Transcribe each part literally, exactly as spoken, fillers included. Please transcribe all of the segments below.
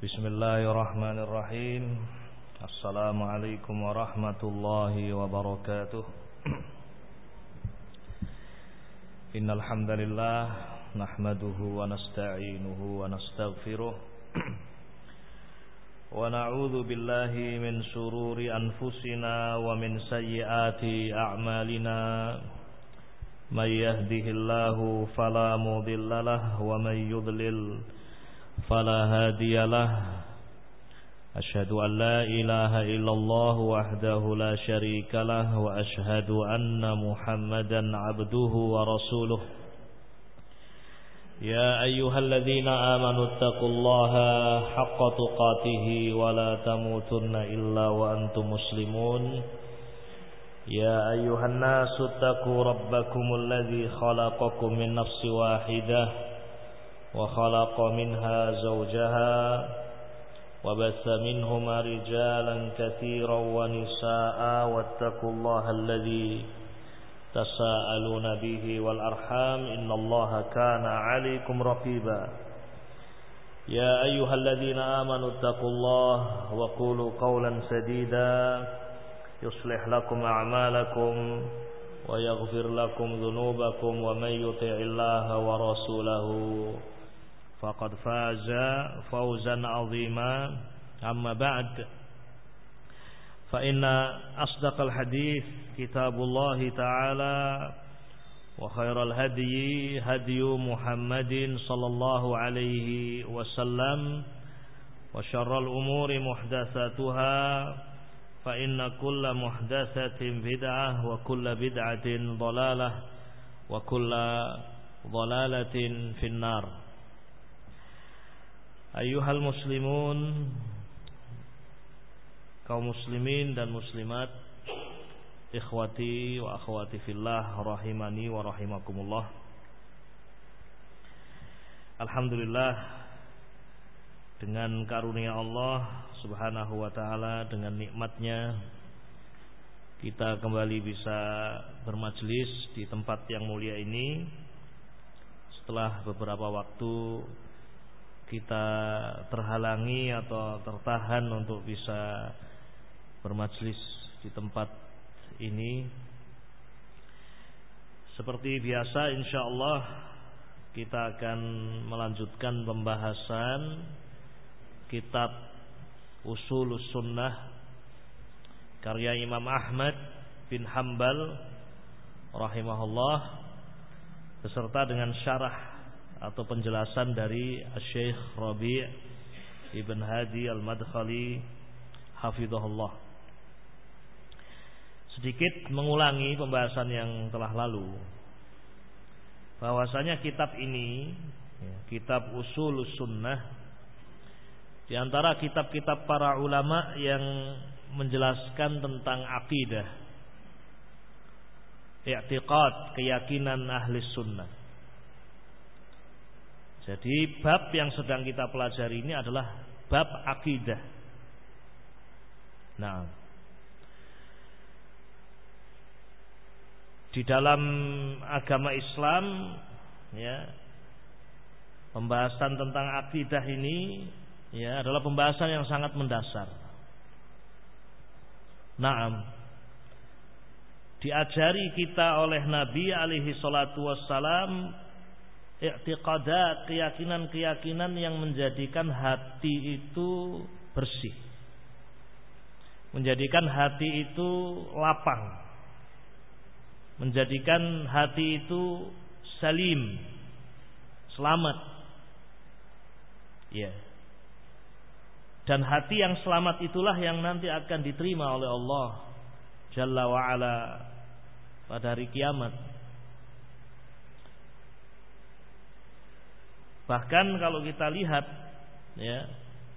Bismillahirrahmanirrahim. Assalamualaikum warahmatullahi wabarakatuh. Innal hamdalillah nahmaduhu wa nasta'inuhu wa nastaghfiruh wa na'udzu billahi min shururi anfusina wa min sayyiati a'malina. May yahdihillahu fala mudilla lahu wa may yudlil fala hadiyalah. Asyhadu an la ilaha illallah wahdahu la syarikalah wa asyhadu anna Muhammadan abduhu wa rasuluh. Ya ayyuhalladzina amanu taqullaha haqqa tuqatih wa la tamutunna illa wa antum muslimun. Ya ayyuhan nasu taqu rabbakumul ladzi khalaqakum min nafsin wahidah wa khalaqa minha zawjaha wa bassa minhuma rijalan katsiran wa nisaa'a wattaqullaha alladzi tasaaluna bihi wal arham innallaha kana 'alaikum raqiba. Ya ayyuhalladzina amanu taqullaha wa qulu qawlan sadida yuslih lakum a'malakum wa yaghfir lakum dhunubakum wa may yuti'illaha wa rasulahu faqad faza fawzan 'azima. Amma ba'd, fa inna asdaqal hadits kitabullah ta'ala wa khairal hadyi hadyu Muhammadin sallallahu alaihi wasallam wa syarral umuri muhdatsatuha fa inna kulla muhdatsatin bid'ah wa kulla bid'atin dhalalah wa kulla dhalalatin finnar. Ayyuhal muslimun, kaum muslimin dan muslimat, ikhwati wa akhwati fillah rahimani wa rahimakumullah. Alhamdulillah, dengan karunia Allah subhanahu wa ta'ala, dengan nikmatnya kita kembali bisa bermajlis di tempat yang mulia ini setelah beberapa waktu kita terhalangi atau tertahan untuk bisa bermajlis di tempat ini. Seperti biasa, insyaallah kita akan melanjutkan pembahasan kitab Ushulus Sunnah karya Imam Ahmad bin Hanbal rahimahullah beserta dengan syarah atau penjelasan dari Syekh Rabi' Ibn Hadi Al-Madkhali hafizahullah. Sedikit mengulangi pembahasan yang telah lalu, bahwasanya kitab ini, kitab Ushulus Sunnah, di antara kitab-kitab para ulama yang menjelaskan tentang akidah, i'tiqad, keyakinan ahli sunnah. Jadi bab yang sedang kita pelajari ini adalah bab akidah. Nah, di dalam agama Islam, ya, pembahasan tentang akidah ini, ya, adalah pembahasan yang sangat mendasar. Naam, diajari kita oleh Nabi alaihi salatu wassalam i'tiqadat, keyakinan-keyakinan yang menjadikan hati itu bersih, menjadikan hati itu lapang, menjadikan hati itu salim, selamat. Ya. Dan hati yang selamat itulah yang nanti akan diterima oleh Allah Jalla wa Ala pada hari kiamat. Bahkan kalau kita lihat, ya,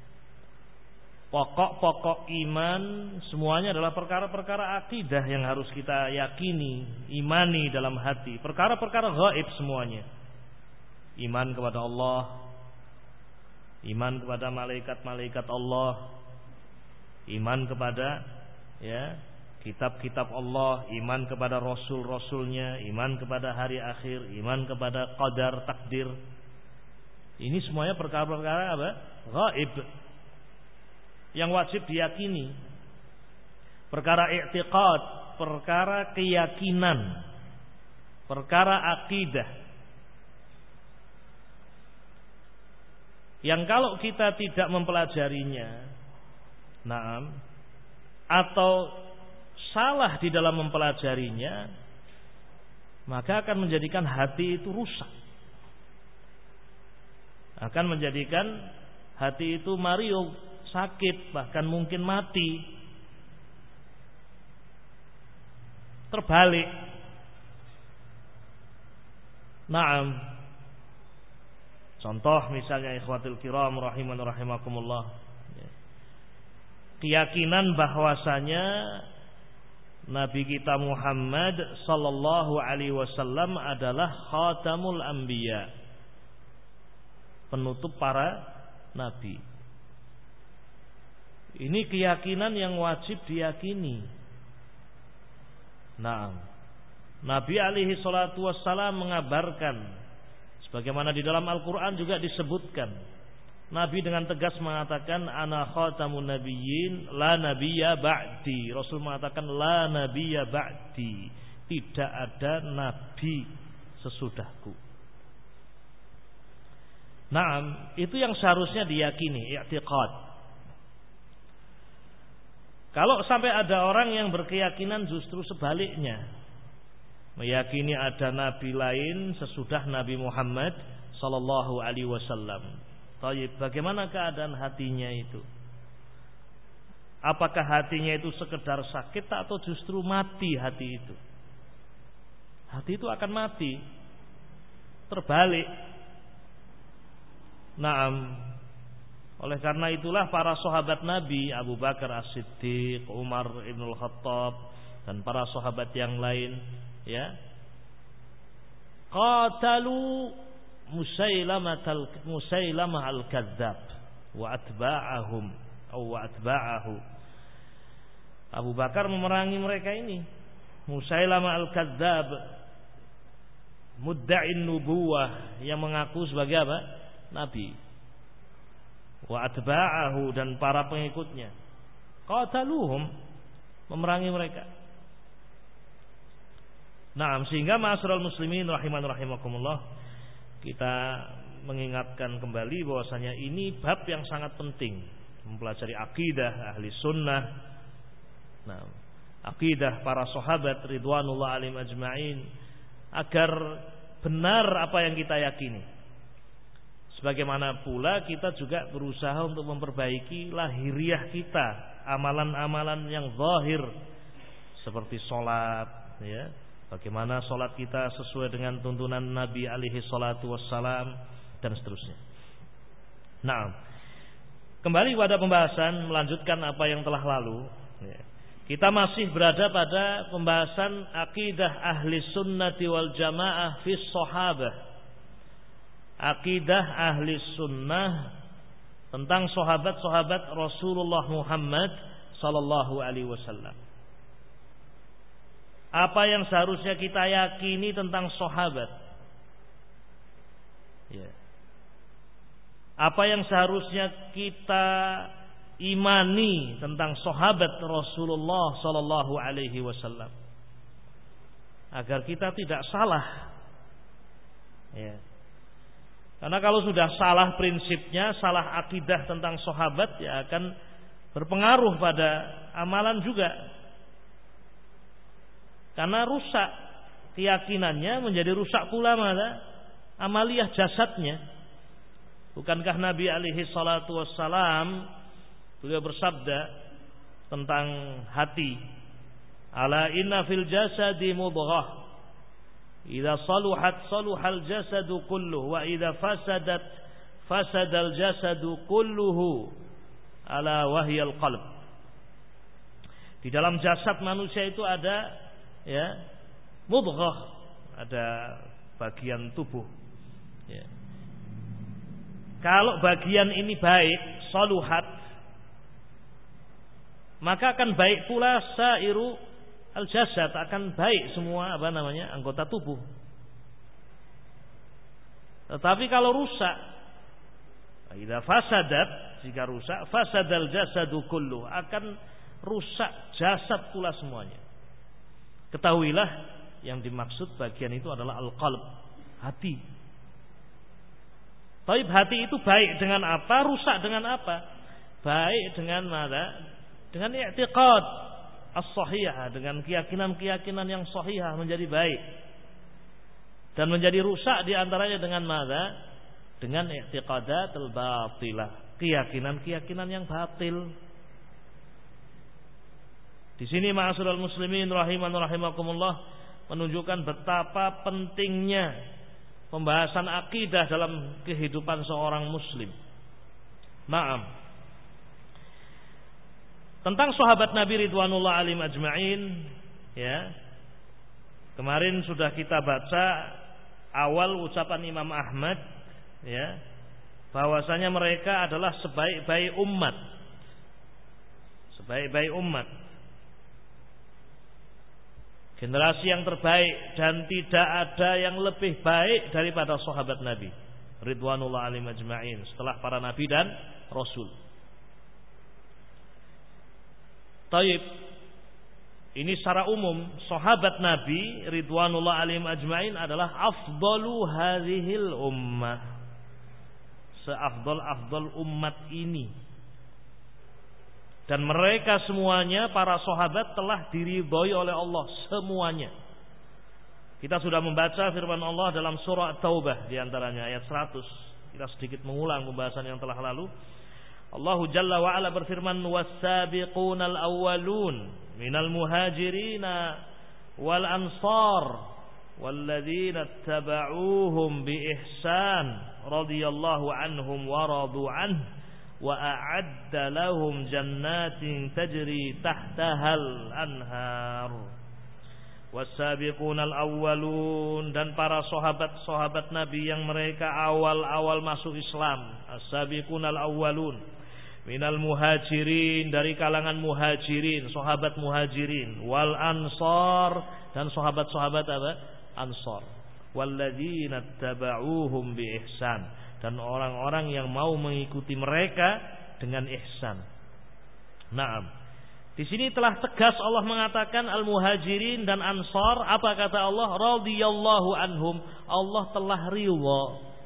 pokok-pokok iman semuanya adalah perkara-perkara akidah yang harus kita yakini, imani dalam hati. Perkara-perkara gaib semuanya. Iman kepada Allah, iman kepada malaikat-malaikat Allah, iman kepada, ya, kitab-kitab Allah, iman kepada rasul-rasulnya, iman kepada hari akhir, iman kepada qadar, takdir. Ini semuanya perkara-perkara apa? Gaib. yang wajib diyakini, perkara i'tiqad, perkara keyakinan, perkara akidah, yang kalau kita tidak mempelajarinya, naam, atau salah di dalam mempelajarinya, maka akan menjadikan hati itu rusak, akan menjadikan hati itu mariub, sakit, bahkan mungkin mati. Terbalik. Naam. Contoh misalnya ikhwatul kiram rahiman rahimakumullah, keyakinan bahwasanya Nabi kita Muhammad sallallahu alaihi wasallam adalah khatamul anbiya, penutup para nabi. Ini keyakinan yang wajib diyakini. Nah, Nabi alaihi salatu wassalam mengabarkan, sebagaimana di dalam Al-Quran juga disebutkan, Nabi dengan tegas mengatakan, ana khatamun nabiyyin la nabiyya ba'di. Rasul mengatakan la nabiyya ba'di, tidak ada nabi sesudahku. Naam, itu yang seharusnya diyakini, i'tiqad. Kalau sampai ada orang yang berkeyakinan justru sebaliknya, meyakini ada nabi lain sesudah Nabi Muhammad sallallahu alaihi wasallam. Baik, bagaimana keadaan hatinya itu? Apakah hatinya itu sekedar sakit atau justru mati hati itu? Hati itu akan mati. Terbalik. Naam. Oleh karena itulah para sahabat Nabi, Abu Bakar As-Siddiq, Umar Ibn Al-Khattab, dan para sahabat yang lain, ya, qatalu Musailamah Musailamah al-Kadzdzab wa atba'ahum atau wa atba'ahu. Abu Bakar memerangi mereka ini. Musailamah al-Kadzdzab, mudda'in nubuwah, yang mengaku sebagai apa? Nabi. Wa atba'ahu, dan para pengikutnya. Qataluhum, memerangi mereka. Nah, sehingga ma'asyiral muslimin rahiman rahimakumullah, kita mengingatkan kembali bahwasanya ini bab yang sangat penting, mempelajari akidah ahli sunnah. Nah, akidah para sahabat ridwanullah alaihim ajma'in, agar benar apa yang kita yakini. Sebagaimana pula kita juga berusaha untuk memperbaiki lahiriah kita, amalan-amalan yang zahir seperti sholat, ya. Bagaimana sholat kita sesuai dengan tuntunan Nabi alaihi salatu wassalam, dan seterusnya. Nah, kembali pada pembahasan, melanjutkan apa yang telah lalu, ya. Kita masih berada pada pembahasan akidah ahli sunnati wal jamaah fi sahabah. Akidah ahli sunnah tentang sahabat-sahabat Rasulullah Muhammad sallallahu alaihi wasallam. Apa yang seharusnya kita yakini tentang sahabat, ya. Apa yang seharusnya kita imani tentang sahabat Rasulullah sallallahu alaihi wasallam, agar kita tidak salah, ya. Karena kalau sudah salah prinsipnya, salah akidah tentang sahabat, ya akan berpengaruh pada amalan juga. Karena rusak keyakinannya, menjadi rusak pula mana amaliyah jasadnya. Bukankah Nabi alaihi salatu wassalam beliau bersabda tentang hati, ala inna fil jasadi mudghah, idza saluhat saluhal jasadu kulluhu wa idza fasadat fasadal jasadu kulluhu, ala wahyal qalb. Di dalam jasad manusia itu ada, ya, mudghah, ada bagian tubuh, ya. Kalau bagian ini baik, saluhat, maka akan baik pula sairu al-jasad, akan baik semua apa namanya anggota tubuh. Tetapi kalau rusak, idza fasadat, jika rusak, fasadal jasadu kullu, akan rusak jasad pula semuanya. Ketahuilah yang dimaksud bagian itu adalah al-qalb, hati. Taib, hati itu baik dengan apa, rusak dengan apa? Baik dengan mana? Dengan i'tiqad as-sahihah, dengan keyakinan-keyakinan yang sahihah menjadi baik. Dan menjadi rusak diantaranya dengan mana? Dengan i'tiqadatul batilah, keyakinan-keyakinan yang batil. Di sini ma'asyiral muslimin rahiman rahimakumullah menunjukkan betapa pentingnya pembahasan akidah dalam kehidupan seorang muslim. Naam. Tentang sahabat Nabi ridwanullah alaihim ajma'in, ya. Kemarin sudah kita baca awal ucapan Imam Ahmad, ya, bahwasanya mereka adalah sebaik-baik umat. Sebaik-baik umat. Generasi yang terbaik, dan tidak ada yang lebih baik daripada sahabat Nabi ridwanullah alaihim ajma'in setelah para nabi dan rasul. Taib, ini secara umum sahabat Nabi ridwanullah alaihim ajma'in adalah afdalu hadhil ummah, seafdal-afdal umat ini. Dan mereka semuanya, para sahabat, telah diridhoi oleh Allah semuanya. Kita sudah membaca firman Allah dalam surah Taubah, diantaranya ayat seratus. Kita sedikit mengulang pembahasan yang telah lalu. Allahu Jalla wa Ala berfirman, was-sabiqunal awwalun minal muhajirina wal ansar walladzina tabauhum bi ihsan radhiyallahu anhum wa radu anhu wa a'adda lahum jannatin tajri tahtahal anhar. Was-sabiqunal awwalun, dan para sahabat-sahabat Nabi yang mereka awal-awal masuk Islam. As-sabiqunal awwalun minal muhajirin, dari kalangan muhajirin, sahabat muhajirin, wal ansar, dan sahabat-sahabat apa? Ansar. Walladzina tabauhum bi ihsan, dan orang-orang yang mau mengikuti mereka dengan ihsan. Naam. Di sini telah tegas Allah mengatakan al-muhajirin dan ansar. Apa kata Allah? Radhiyallahu anhum. Allah telah ridha.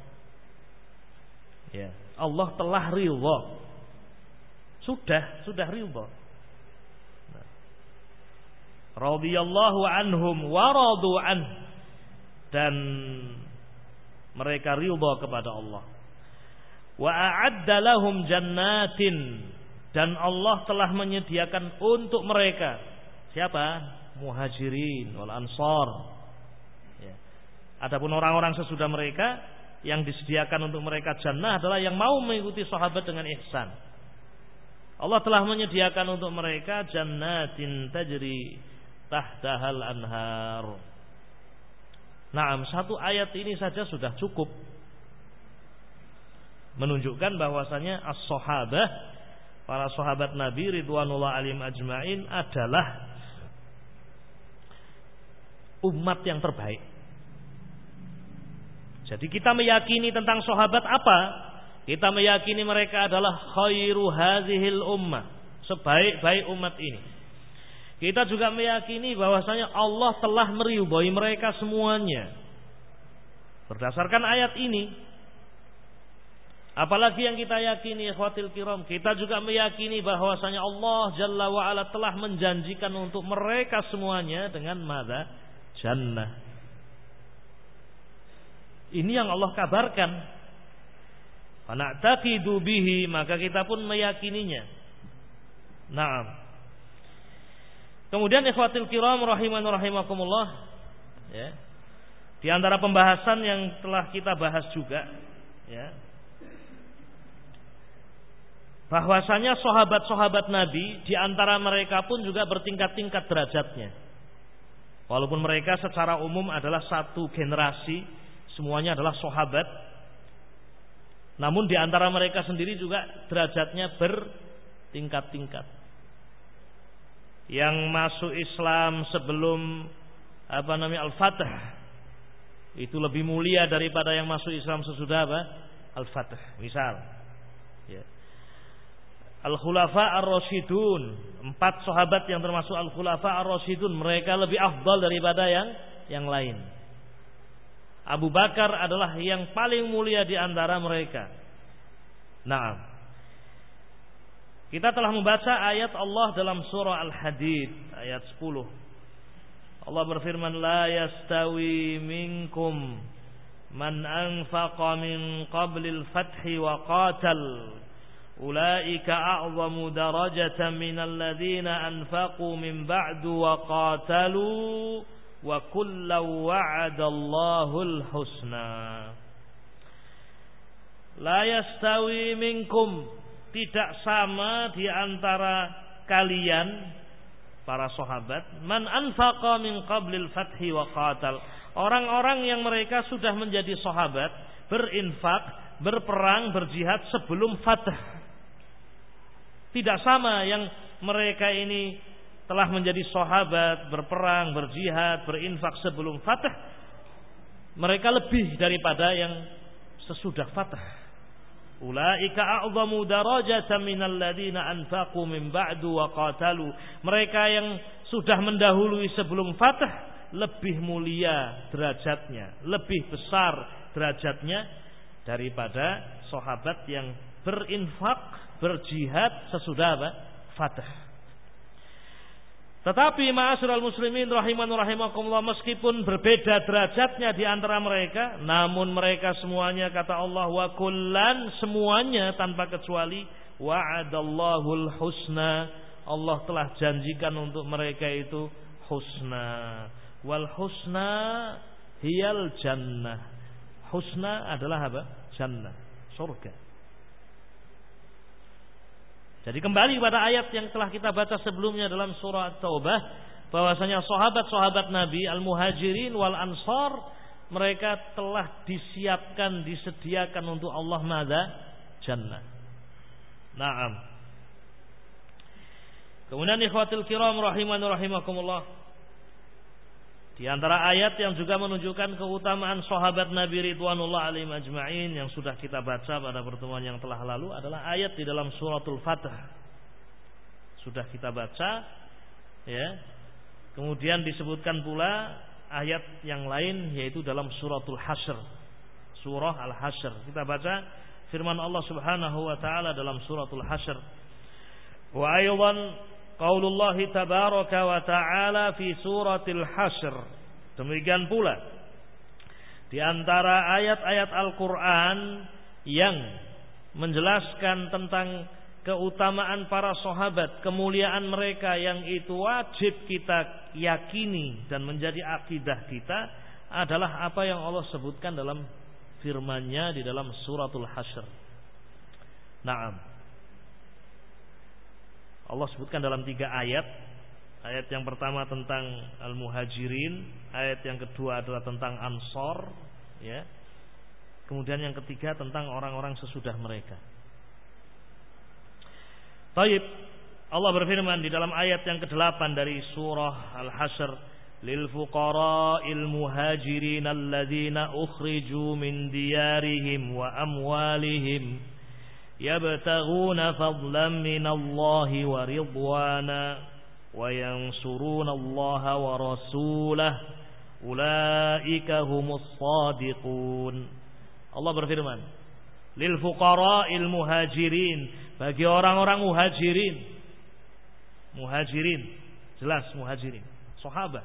Ya, Allah telah ridha. Sudah, sudah ridha. Nah. Radhiyallahu anhum wa radu anhu, dan mereka ridha kepada Allah. Wa a'adda lahum jannatin, dan Allah telah menyediakan untuk mereka, siapa? Muhajirin wal ansar. Ya. Adapun orang-orang sesudah mereka, yang disediakan untuk mereka jannah adalah yang mau mengikuti sahabat dengan ihsan. Allah telah menyediakan untuk mereka jannatin tajri tahtahal anhar. Naam, satu ayat ini saja sudah cukup menunjukkan bahwasanya as-sahabah, para sahabat Nabi ridwanullah alaihim ajma'in adalah umat yang terbaik. Jadi kita meyakini tentang sahabat apa? Kita meyakini mereka adalah khairu hadhil ummah, sebaik-baik umat ini. Kita juga meyakini bahwasanya Allah telah meridhoi mereka semuanya berdasarkan ayat ini. Apalagi yang kita yakini, ikhwatil kiram, kita juga meyakini bahwasanya Allah Jalla wa Ala telah menjanjikan untuk mereka semuanya dengan madza? Jannah. Ini yang Allah kabarkan. Fa na'taqidu bihi, maka kita pun meyakininya. Naam. Kemudian ikhwatil kiram rahiman rahimakumullah, ya. Di antara pembahasan yang telah kita bahas juga, ya, bahwasanya sahabat-sahabat Nabi di antara mereka pun juga bertingkat-tingkat derajatnya. Walaupun mereka secara umum adalah satu generasi, semuanya adalah sahabat, namun di antara mereka sendiri juga derajatnya bertingkat-tingkat. Yang masuk Islam sebelum apa namanya Al-Fatah itu lebih mulia daripada yang masuk Islam sesudah apa? Al-Fatah. Misal, ya. Al-Khulafa Ar-Rasyidun, empat sahabat yang termasuk Al-Khulafa Ar-Rasyidun, mereka lebih afdal daripada yang yang lain. Abu Bakar adalah yang paling mulia di antara mereka. Nah, kita telah membaca ayat Allah dalam surah Al-Hadid ayat sepuluh. Allah berfirman, la yastawi minkum man anfaqa min qablil fathi wa qatal ulaika a'zamu darajatan minal ladzina anfaqu min ba'du wa qatalu wa kullu wa'adallahul husna. La yastawi minkum, tidak sama di antara kalian para sahabat, man anfaqa min qablil fathi wa qatal, orang-orang yang mereka sudah menjadi sahabat, berinfak, berperang, berjihad sebelum fath. Tidak sama yang mereka ini telah menjadi sahabat, berperang, berjihad, berinfak sebelum fath. Mereka lebih daripada yang sesudah fath. Ulaika a'zamu darajatan minal ladzina anfaqu min ba'du wa qatalu. Mereka yang sudah mendahului sebelum fath lebih mulia derajatnya, lebih besar derajatnya daripada sahabat yang berinfak, berjihad sesudah apa? Fath. Tetapi ma'asyiral muslimin rahiman rahimakumullah, meskipun berbeda derajatnya di antara mereka, namun mereka semuanya, kata Allah, wa kullan, semuanya tanpa kecuali, wa'adallahul husna, Allah telah janjikan untuk mereka itu husna. Wal husna hiyal jannah. Husna adalah apa? Jannah, surga. Jadi kembali pada ayat yang telah kita baca sebelumnya dalam surah At-Taubah, bahwasanya sahabat-sahabat Nabi Al-Muhajirin wal Ansar, mereka telah disiapkan, disediakan untuk Allah madza? Jannah. Naam. Kemudian ikhwatul kiram rahimani rahimakumullah, di antara ayat yang juga menunjukkan keutamaan sahabat Nabi ridwanullah alaihim ajma'in yang sudah kita baca pada pertemuan yang telah lalu adalah ayat di dalam suratul Fath. Sudah kita baca, ya. Kemudian disebutkan pula ayat yang lain yaitu dalam suratul Hasyr. Surah Al-Hasyr. Kita baca firman Allah Subhanahu wa taala dalam suratul Hasyr. Wa aydan qaulullah tabaraka wa ta'ala fi suratil Hasyr. Demikian pula di antara ayat-ayat Al-Qur'an yang menjelaskan tentang keutamaan para sahabat, kemuliaan mereka yang itu wajib kita yakini dan menjadi akidah kita, adalah apa yang Allah sebutkan dalam firman-Nya di dalam suratul Hasyr. Naam. Allah sebutkan dalam tiga ayat. Ayat yang pertama tentang Al-Muhajirin, ayat yang kedua adalah tentang Ansor, ya. Kemudian yang ketiga tentang orang-orang sesudah mereka. Baik, Allah berfirman di dalam ayat yang kedelapan dari surah Al-Hasyr, lil fuqara'il muhajirin alladzina ukhriju min diyarihim wa amwalihim yabtaghuna fadlan minallahi wa ridwana wa yansuruna Allaha wa rasulahu ulaika humus shadiqun. Allah berfirman, lil fuqara'il muhajirin, bagi orang-orang muhajirin. Muhajirin, jelas muhajirin, sahabat.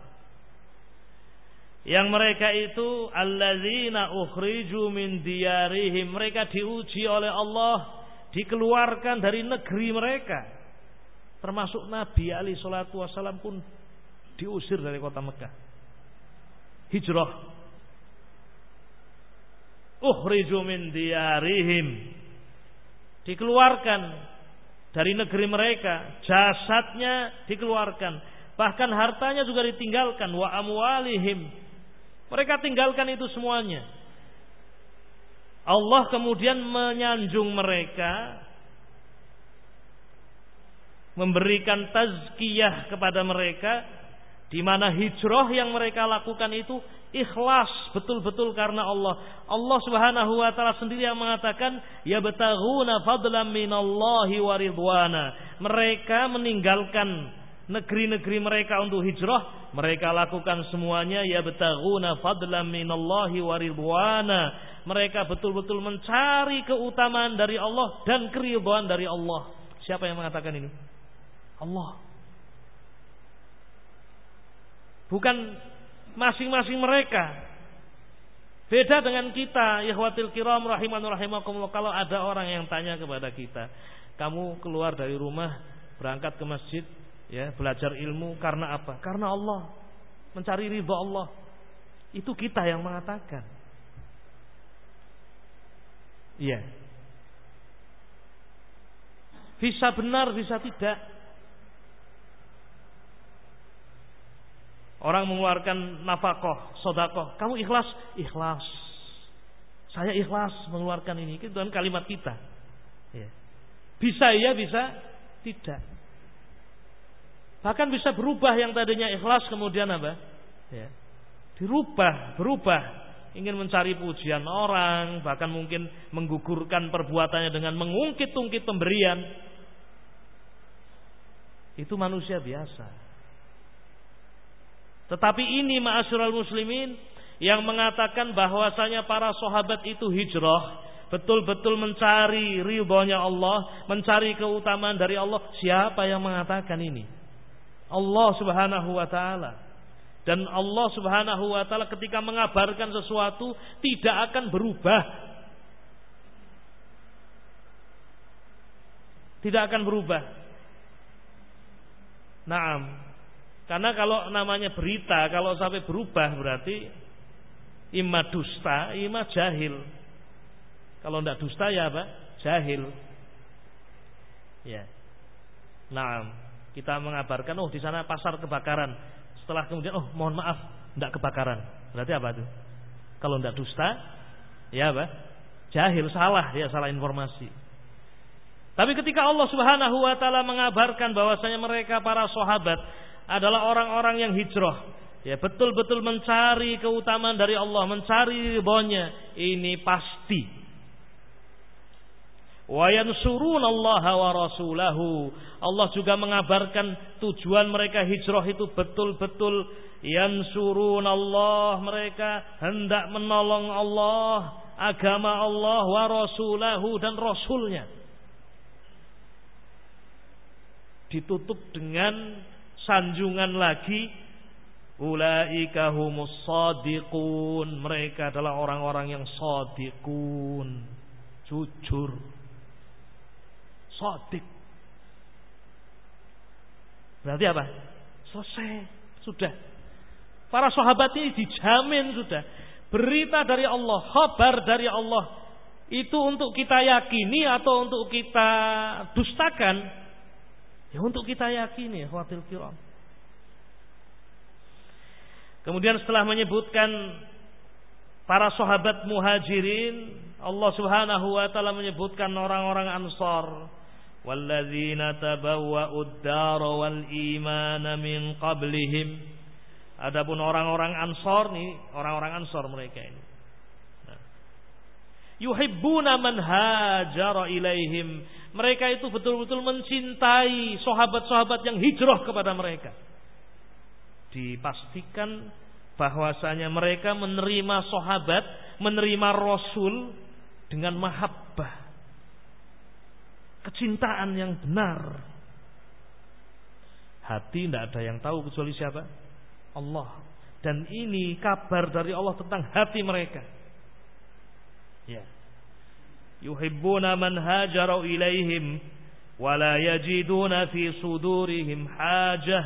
Yang mereka itu alladzina ukhriju min diyarihim, mereka diuji oleh Allah, dikeluarkan dari negeri mereka. Termasuk Nabi alaihi salatu wasallam pun diusir dari kota Mekah. Hijrah. Ukhriju min diyarihim, dikeluarkan dari negeri mereka, jasadnya dikeluarkan, bahkan hartanya juga ditinggalkan. Wa amwalihim, mereka tinggalkan itu semuanya. Allah kemudian menyanjung mereka, memberikan tazkiyah kepada mereka, di mana hijrah yang mereka lakukan itu ikhlas betul-betul karena Allah. Allah Subhanahu wa taala sendiri yang mengatakan yabtaghuna fadlan minallahi wa ridwana. Mereka meninggalkan negeri-negeri mereka untuk hijrah, mereka lakukan semuanya yabtaghuna fadlan minallahi wa ridwana. Mereka betul-betul mencari keutamaan dari Allah dan keridhaan dari Allah. Siapa yang mengatakan ini? Allah. Bukan masing-masing mereka. Beda dengan kita, ikhwatil kiram rahimanur rahimakumullah. Kalau ada orang yang tanya kepada kita, kamu keluar dari rumah berangkat ke masjid, ya, belajar ilmu karena apa? Karena Allah, mencari ridha Allah. Itu kita yang mengatakan. Iya. Bisa benar, bisa tidak. Orang mengeluarkan nafkah, sedekah, kamu ikhlas? Ikhlas. Saya ikhlas mengeluarkan ini. Itu kan kalimat kita. Ya. Bisa iya, bisa tidak. Bahkan bisa berubah yang tadinya ikhlas kemudian apa? Ya. Dirubah, berubah. Ingin mencari pujian orang, bahkan mungkin menggugurkan perbuatannya dengan mengungkit-ungkit pemberian. Itu manusia biasa. Tetapi ini ma'asyiral muslimin yang mengatakan bahwasanya para sahabat itu hijrah, betul-betul mencari ridhonya Allah, mencari keutamaan dari Allah. Siapa yang mengatakan ini? Allah Subhanahu wa taala. Dan Allah Subhanahu wa taala ketika mengabarkan sesuatu tidak akan berubah. Tidak akan berubah. Naam. Karena kalau namanya berita, kalau sampai berubah berarti imma dusta, imma jahil. Kalau tidak dusta ya apa? Jahil. Ya. Nah, kita mengabarkan, oh di sana pasar kebakaran. Setelah kemudian, oh mohon maaf, tidak kebakaran. Berarti apa itu? Kalau tidak dusta, ya apa? Jahil, salah, ya salah informasi. Tapi ketika Allah Subhanahu wa taala mengabarkan bahwasanya mereka para sahabat adalah orang-orang yang hijrah, ya betul-betul mencari keutamaan dari Allah, mencari ridhonya, ini pasti. Wa yansurunallaha wa rasulahu. Allah juga mengabarkan tujuan mereka hijrah itu betul-betul yansurunallah, mereka hendak menolong Allah, agama Allah, wa rasulahu, dan rasulnya. Ditutup dengan sanjungan lagi, ulaika humus shadiqun, mereka adalah orang-orang yang shadiqun, jujur, shadiq. Berarti apa? Selesai, sudah. Para sahabat ini dijamin sudah. Berita dari Allah, kabar dari Allah, itu untuk kita yakini atau untuk kita dustakan? Ya untuk kita yakini, ikhwatul kiram. Kemudian setelah menyebutkan para sahabat muhajirin, Allah Subhanahu wa taala menyebutkan orang-orang Ansar, walladzina tabawwa'ud dar wal imana min qablihim. Adapun orang-orang Ansar nih, orang-orang Ansar mereka ini. Nah. Yuhibbuna man hajara ilaihim. Mereka itu betul-betul mencintai sahabat-sahabat yang hijrah kepada mereka. Dipastikan bahwasanya mereka menerima sahabat, menerima Rasul dengan mahabbah, kecintaan yang benar. Hati tidak ada yang tahu kecuali siapa? Allah. Dan ini kabar dari Allah tentang hati mereka. Ya. Yuhibbuna man hajaru ilaihim wa la yajiduna fi sudurihim hajah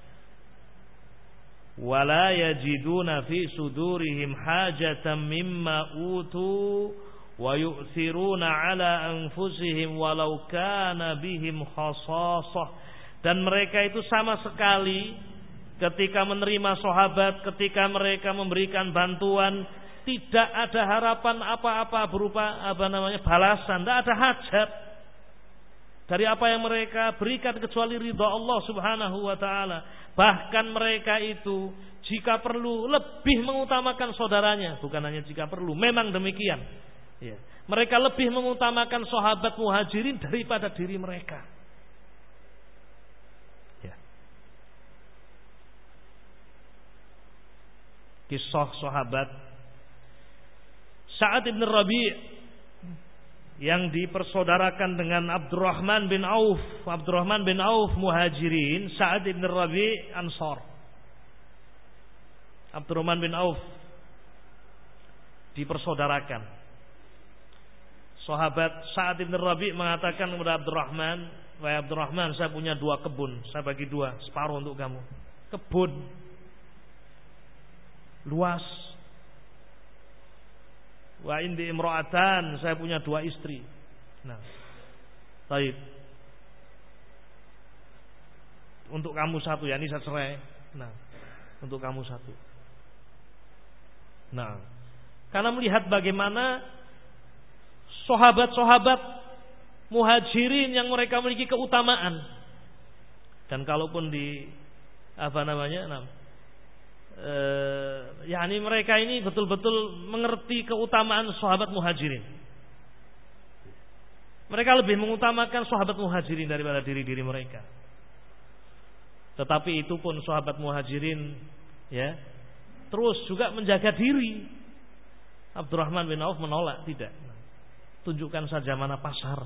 wa la yajiduna fi sudurihim hajatan mimma utu wa yu'thiruna ala anfusihim walau kana bihim khasasah. Dan mereka itu sama sekali ketika menerima sahabat, ketika mereka memberikan bantuan, tidak ada harapan apa-apa berupa apa namanya balasan, tidak ada hajat dari apa yang mereka berikan kecuali ridha Allah Subhanahu wa taala. Bahkan mereka itu jika perlu lebih mengutamakan saudaranya, bukan hanya jika perlu, memang demikian. Ya. Mereka lebih mengutamakan sahabat Muhajirin daripada diri mereka. Ya. Kisah sahabat Sa'ad ibn Rabi' yang dipersaudarakan dengan Abdurrahman bin Auf. Abdurrahman bin Auf Muhajirin, Sa'ad ibn Rabi' Ansar. Abdurrahman bin Auf dipersaudarakan. Sahabat Sa'ad ibn Rabi' mengatakan kepada Abdurrahman, "Wahai Abdurrahman, saya punya dua kebun, saya bagi dua, separuh untuk kamu." Kebun luas. Wa indi imra'atan, saya punya dua istri. Nah, baik. Untuk kamu satu, ya ini saya cerai. Nah, untuk kamu satu. Nah, karena melihat bagaimana sahabat-sahabat Muhajirin yang mereka memiliki keutamaan. Dan kalaupun di apa namanya? Nah, Uh, yakni mereka ini betul-betul mengerti keutamaan sahabat Muhajirin. Mereka lebih mengutamakan sahabat Muhajirin daripada diri-diri mereka. Tetapi itu pun sahabat Muhajirin ya terus juga menjaga diri. Abdurrahman bin Auf menolak, tidak. Tunjukkan saja mana pasar.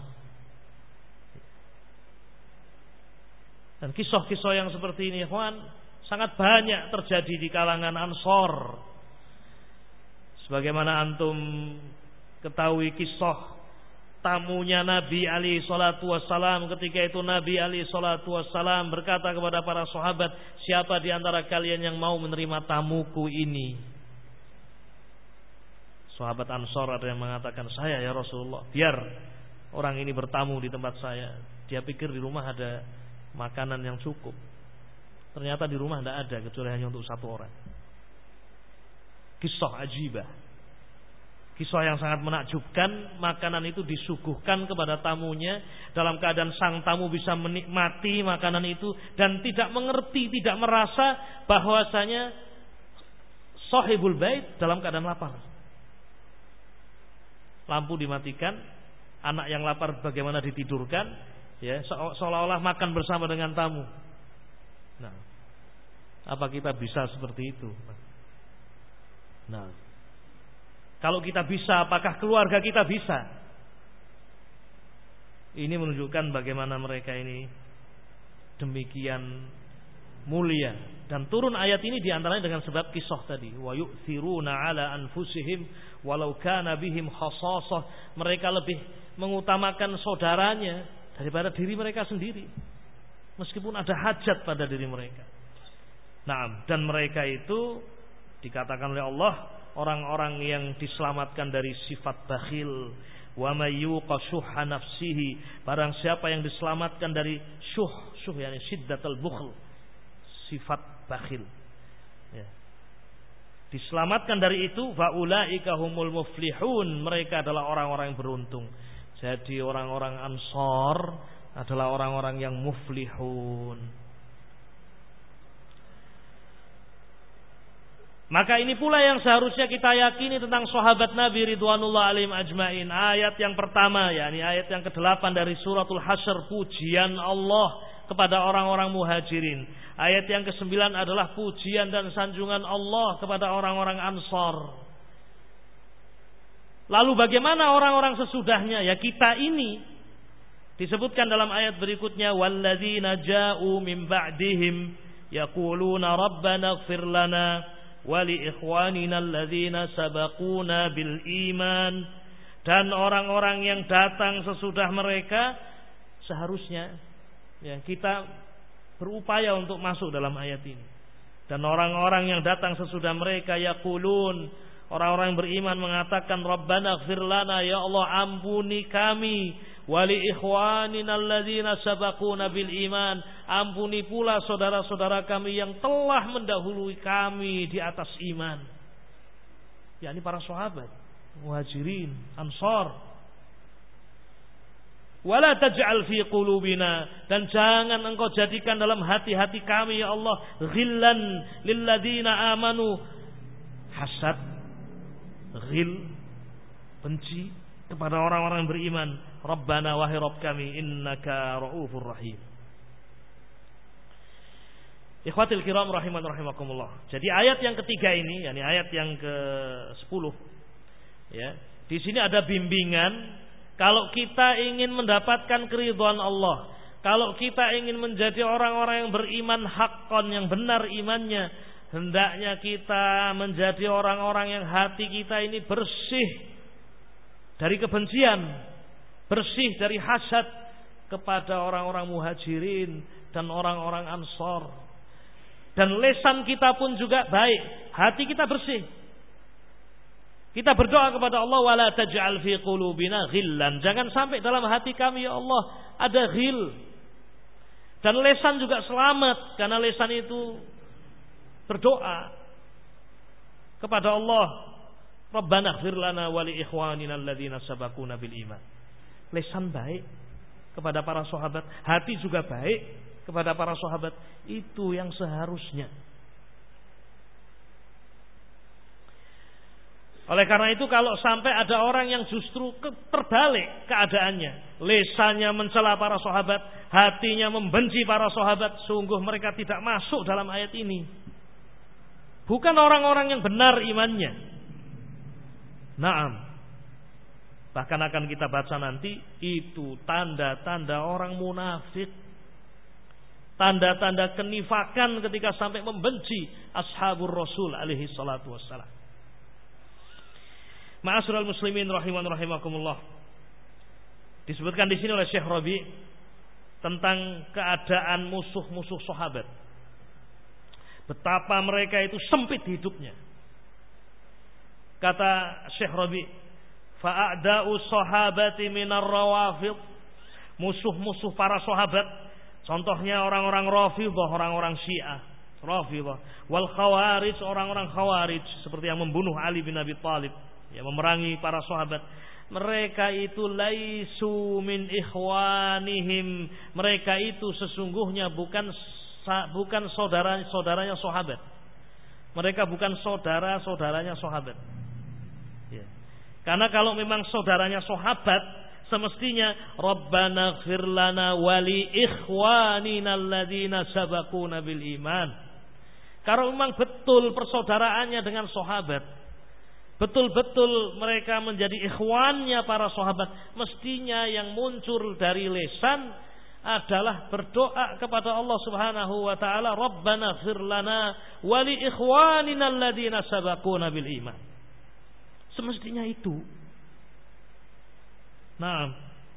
Dan kisah-kisah yang seperti ini, ikhwan, sangat banyak terjadi di kalangan Ansor. Sebagaimana antum ketahui kisah tamunya Nabi alaihi salatu wassalam, ketika itu Nabi alaihi salatu wassalam berkata kepada para sahabat, "Siapa di antara kalian yang mau menerima tamuku ini?" Sahabat Ansor ada yang mengatakan, "Saya ya Rasulullah, biar orang ini bertamu di tempat saya. Dia pikir di rumah ada makanan yang cukup. Ternyata di rumah tidak ada kecuali hanya untuk satu orang." Kisah ajibah, kisah yang sangat menakjubkan. Makanan itu disuguhkan kepada tamunya dalam keadaan sang tamu bisa menikmati makanan itu dan tidak mengerti, tidak merasa bahwasanya sahibul bait dalam keadaan lapar. Lampu dimatikan, anak yang lapar bagaimana ditidurkan, ya seolah-olah makan bersama dengan tamu. Nah, apa kita bisa seperti itu? Nah, kalau kita bisa, apakah keluarga kita bisa? Ini menunjukkan bagaimana mereka ini demikian mulia. Dan turun ayat ini diantaranya dengan sebab kisah tadi. Wa yu'thiruna ala anfusihim walau kana bihim khasasah. Mereka lebih mengutamakan saudaranya daripada diri mereka sendiri, meskipun ada hajat pada diri mereka. Nah, dan mereka itu dikatakan oleh Allah orang-orang yang diselamatkan dari sifat bakhil. Wa may yuqa syuhha nafsihi, barang siapa yang diselamatkan dari syuh, syuh yakni syiddatul bukhl, sifat bakhil. Ya. Diselamatkan dari itu, fa ulaika humul muflihun, mereka adalah orang-orang yang beruntung. Jadi orang-orang Ansor adalah orang-orang yang muflihun. Maka ini pula yang seharusnya kita yakini tentang sahabat Nabi ridwanullah alaihim ajmain. Ayat yang pertama, yakni ayat yang kedelapan dari suratul Hasyr, pujian Allah kepada orang-orang Muhajirin. Ayat yang kesembilan adalah pujian dan sanjungan Allah kepada orang-orang Ansar. Lalu bagaimana orang-orang sesudahnya? Ya kita ini disebutkan dalam ayat berikutnya, walladzina ja'u min ba'dihim yaquluna rabbana ighfir lana wa li ikhwanina alladzina sabaquna bil iman. Dan orang-orang yang datang sesudah mereka seharusnya ya kita berupaya untuk masuk dalam ayat ini. Dan orang-orang yang datang sesudah mereka yaqulun, orang-orang yang beriman mengatakan rabbana ighfir lana, ya Allah ampuni kami, wali ikhwanina alladzina sabaquna bil iman, ampuni pula saudara-saudara kami yang telah mendahului kami di atas iman. yakni para sahabat Muhajirin, Ansar. Wala taj'al fi qulubina, dan jangan engkau jadikan dalam hati-hati kami ya Allah ghillan lilladzina amanu, hasad, ghil, benci kepada orang-orang yang beriman. Rabbana wahai Rabb kami, innaka ra'ufur rahim. Ikhwatil kiram rahiman rahimakumullah. Jadi ayat yang ketiga ini, yakni ayat yang ke sepuluh, ya. Di sini ada bimbingan. Kalau kita ingin mendapatkan keridhaan Allah, kalau kita ingin menjadi orang-orang yang beriman haqqan, yang benar imannya, hendaknya kita menjadi orang-orang yang hati kita ini bersih dari kebencian, bersih dari hasad kepada orang-orang muhajirin dan orang-orang ansor. Dan lisan kita pun juga baik, hati kita bersih. Kita berdoa kepada Allah, wala taj'al fi qulubina ghillan, jangan sampai dalam hati kami ya Allah ada ghil. Dan lisan juga selamat, karena lisan itu berdoa kepada Allah, Rabbana ighfir lana wa li ikhwanina alladzina sabaquna bil iman. Lisan baik kepada para sahabat, hati juga baik kepada para sahabat, itu yang seharusnya. Oleh karena itu kalau sampai ada orang yang justru terbalik keadaannya, lisannya mencela para sahabat, hatinya membenci para sahabat, sungguh mereka tidak masuk dalam ayat ini. Bukan orang-orang yang benar imannya. Naam. Bahkan akan kita baca nanti, itu tanda-tanda orang munafik, tanda-tanda kenifakan ketika sampai membenci ashabur Rasul alaihi salatu wassalam. Ma'asyiral muslimin rahiman rahimakumullah. Disebutkan di sini oleh Syekh Rabi tentang keadaan musuh-musuh sahabat. Betapa mereka itu sempit hidupnya. Kata Syekh Rabi, fa'a'da'u sahabati minar rawafid, musuh-musuh para sahabat, contohnya orang-orang Rafidhah, orang-orang Syiah, Rafidhah, wal Khawarij, orang-orang Khawarij seperti yang membunuh Ali bin Abi Thalib, ya, memerangi para sahabat. Mereka itu laisu min ikhwanihim, mereka itu sesungguhnya bukan bukan saudara-saudaranya sahabat. Mereka bukan saudara-saudaranya sahabat. Ya. Karena kalau memang saudaranya sahabat, semestinya Rabbana ighfir lana wa li ikhwanina alladzina sabaquna bil iman. Kalau memang betul persaudaraannya dengan sahabat, betul-betul mereka menjadi ikhwannya para sahabat, mestinya yang muncul dari lisan adalah berdoa kepada Allah Subhanahu wa taala, Rabbana ighfir lana wa li ikhwanina alladzina sabaquna bil iman. Semestinya itu. Nah,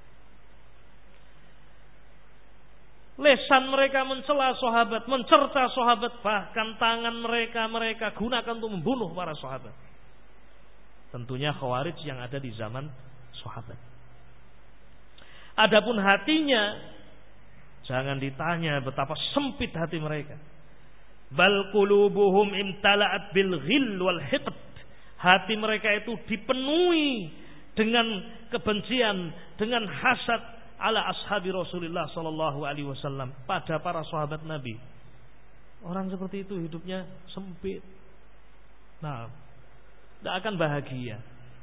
lisan mereka mencela sahabat, mencerca sahabat, bahkan tangan mereka mereka gunakan untuk membunuh para sahabat. Tentunya Khawarij yang ada di zaman sahabat. Adapun hatinya, jangan ditanya betapa sempit hati mereka. Bal qulubuhum imtala'at bil ghil wal hiqd. Hati mereka itu dipenuhi dengan kebencian, dengan hasad ala ashabi Rasulullah sallallahu alaihi wasallam, pada para sahabat Nabi. Orang seperti itu hidupnya sempit. Nah, tidak akan bahagia.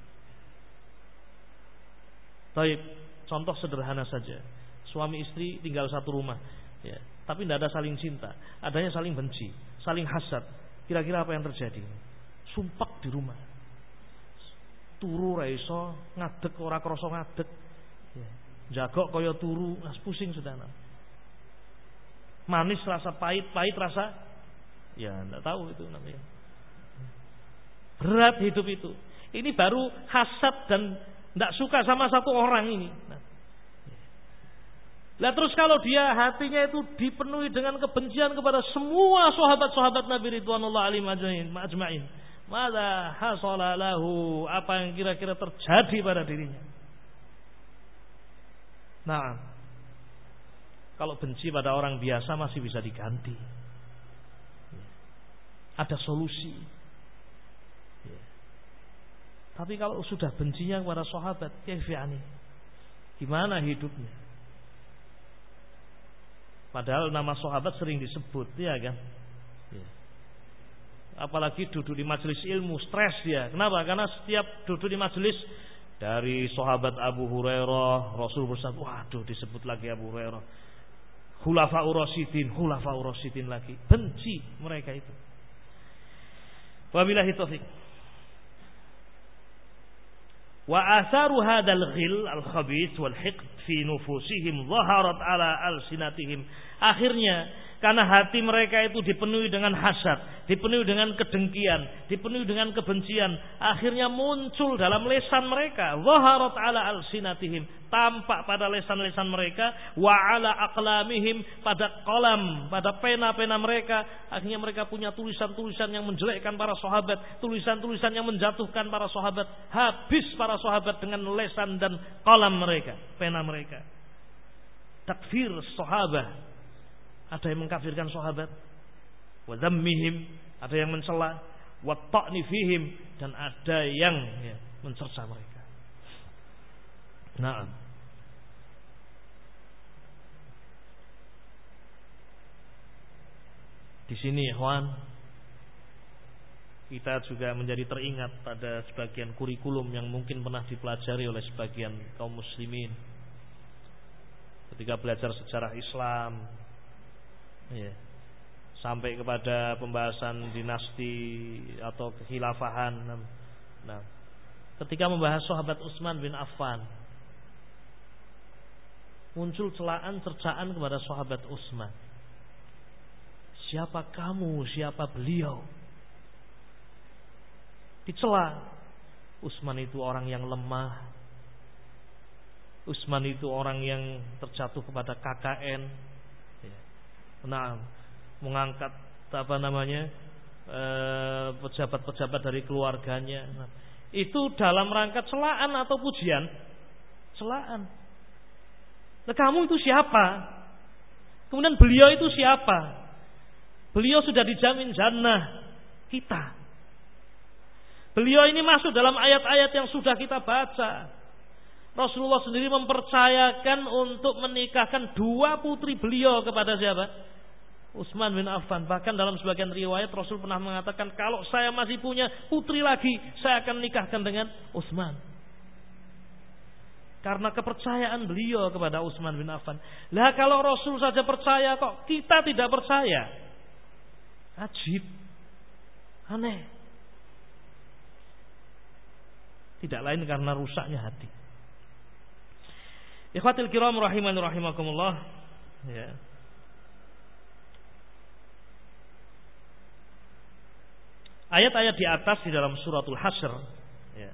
Baik, contoh sederhana saja. Suami istri tinggal satu rumah, ya, tapi tidak ada saling cinta, adanya saling benci, saling hasad. Kira-kira apa yang terjadi? Sumpek di rumah. Turu ra iso, ngadeg ora krasa ngadeg. Ya. Jagok kaya turu, ngas pusing sedana. Manis rasa pahit, pahit rasa, ya tidak tahu itu namanya. Berat hidup itu. Ini baru hasad dan tidak suka sama satu orang ini. Nah, lah terus kalau dia hatinya itu dipenuhi dengan kebencian kepada semua sahabat-sahabat Nabi ridwanullah alaihim ajma'in, mala hasala lahu, apa yang kira-kira terjadi pada dirinya? Nah, kalau benci pada orang biasa masih bisa diganti, ada solusi. Tapi kalau sudah bencinya kepada sahabat, kayfiyani, Gimana hidupnya? Padahal nama sahabat sering disebut, ya kan? Ya. Apalagi duduk di majelis ilmu, stres dia. Kenapa? Karena setiap duduk di majelis, dari sahabat Abu Hurairah, Rasul bersabda, waduh disebut lagi Abu Hurairah. Khulafa'ur Rasyidin, Khulafa'ur Rasyidin lagi. Benci mereka itu. Wabillahi taufiq. Wa atharu hadzal ghil al-khabith wal hiqd fi nufusihim zaharat ala alsinatihim. Akhirnya karena hati mereka itu dipenuhi dengan hasad, dipenuhi dengan kedengkian, dipenuhi dengan kebencian, akhirnya muncul dalam lesan mereka. Zaharat ala alsinatihim, tampak pada lesan-lesan mereka, wa ala aqlamihim, pada qalam, pada pena-pena mereka. Akhirnya mereka punya tulisan-tulisan yang menjelekkan para sahabat, tulisan-tulisan yang menjatuhkan para sahabat. Habis para sahabat dengan lesan dan qalam mereka, pena mereka. Takfir sahabat, ada yang mengkafirkan sahabat, wa dhammihim, ada yang mencela, wa ta'ni fihim, dan ada yang ya, mencerca mereka. Naam. Di sini ikhwan, kita juga menjadi teringat pada sebagian kurikulum yang mungkin pernah dipelajari oleh sebagian kaum muslimin ketika belajar sejarah Islam. Ya, sampai kepada pembahasan dinasti atau kekhilafahan. Nah, ketika membahas sahabat Utsman bin Affan, muncul celaan cercaan kepada sahabat Utsman. Siapa kamu? Siapa beliau? Dicela. Utsman itu orang yang lemah. Utsman itu orang yang terjatuh kepada K K N. Nah, mengangkat apa namanya pejabat-pejabat dari keluarganya. Nah, itu dalam rangka celaan atau pujian? Celaan. Nah, kamu itu siapa? Kemudian beliau itu siapa? Beliau sudah dijamin jannah kita. Beliau ini masuk dalam ayat-ayat yang sudah kita baca. Rasulullah sendiri mempercayakan untuk menikahkan dua putri beliau kepada siapa? Utsman bin Affan. Bahkan dalam sebagian riwayat Rasul pernah mengatakan, kalau saya masih punya putri lagi, saya akan nikahkan dengan Utsman. Karena kepercayaan beliau kepada Utsman bin Affan. Lah kalau Rasul saja percaya, kok kita tidak percaya? Ajib, aneh. Tidak lain karena rusaknya hati. Ikhwatul kiram rahimani rahimakumullah. Ya. Ayat-ayat di atas di dalam suratul Hasyr, ya,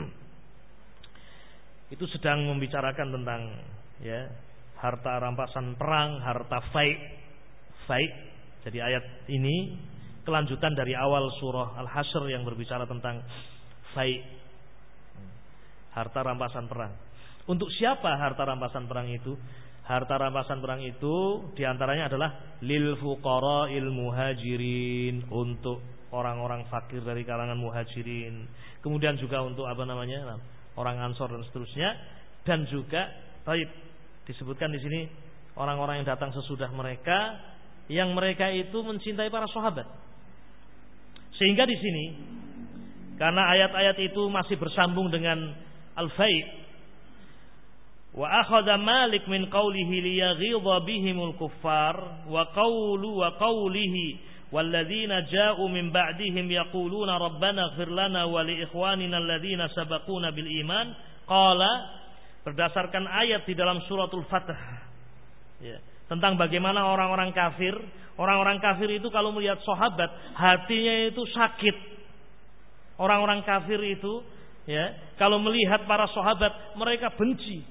itu sedang membicarakan tentang ya, harta rampasan perang, harta fai, fai. Jadi ayat ini kelanjutan dari awal surah Al-Hasyr yang berbicara tentang fai, harta rampasan perang. Untuk siapa harta rampasan perang itu? Harta rampasan perang itu diantaranya adalah lil fuqara'il muhajirin, untuk orang-orang fakir dari kalangan muhajirin. Kemudian juga untuk apa namanya, orang Ansor dan seterusnya. Dan juga, baik, disebutkan di sini orang-orang yang datang sesudah mereka, yang mereka itu mencintai para sahabat. Sehingga di sini, karena ayat-ayat itu masih bersambung dengan al-fai', wa akhadha Malik min qawlihi liyaghidha bihimul kuffar wa qawlu wa qawlihi walladzina ja'u min ba'dihim yaquluna rabbana ighfir lana wa li ikhwanina alladzina sabaquna bil iman. Qala, berdasarkan ayat di dalam suratul Fath, ya, tentang bagaimana orang-orang kafir, orang-orang kafir itu kalau melihat sahabat hatinya itu sakit. Orang-orang kafir itu, ya, kalau melihat para sahabat mereka benci.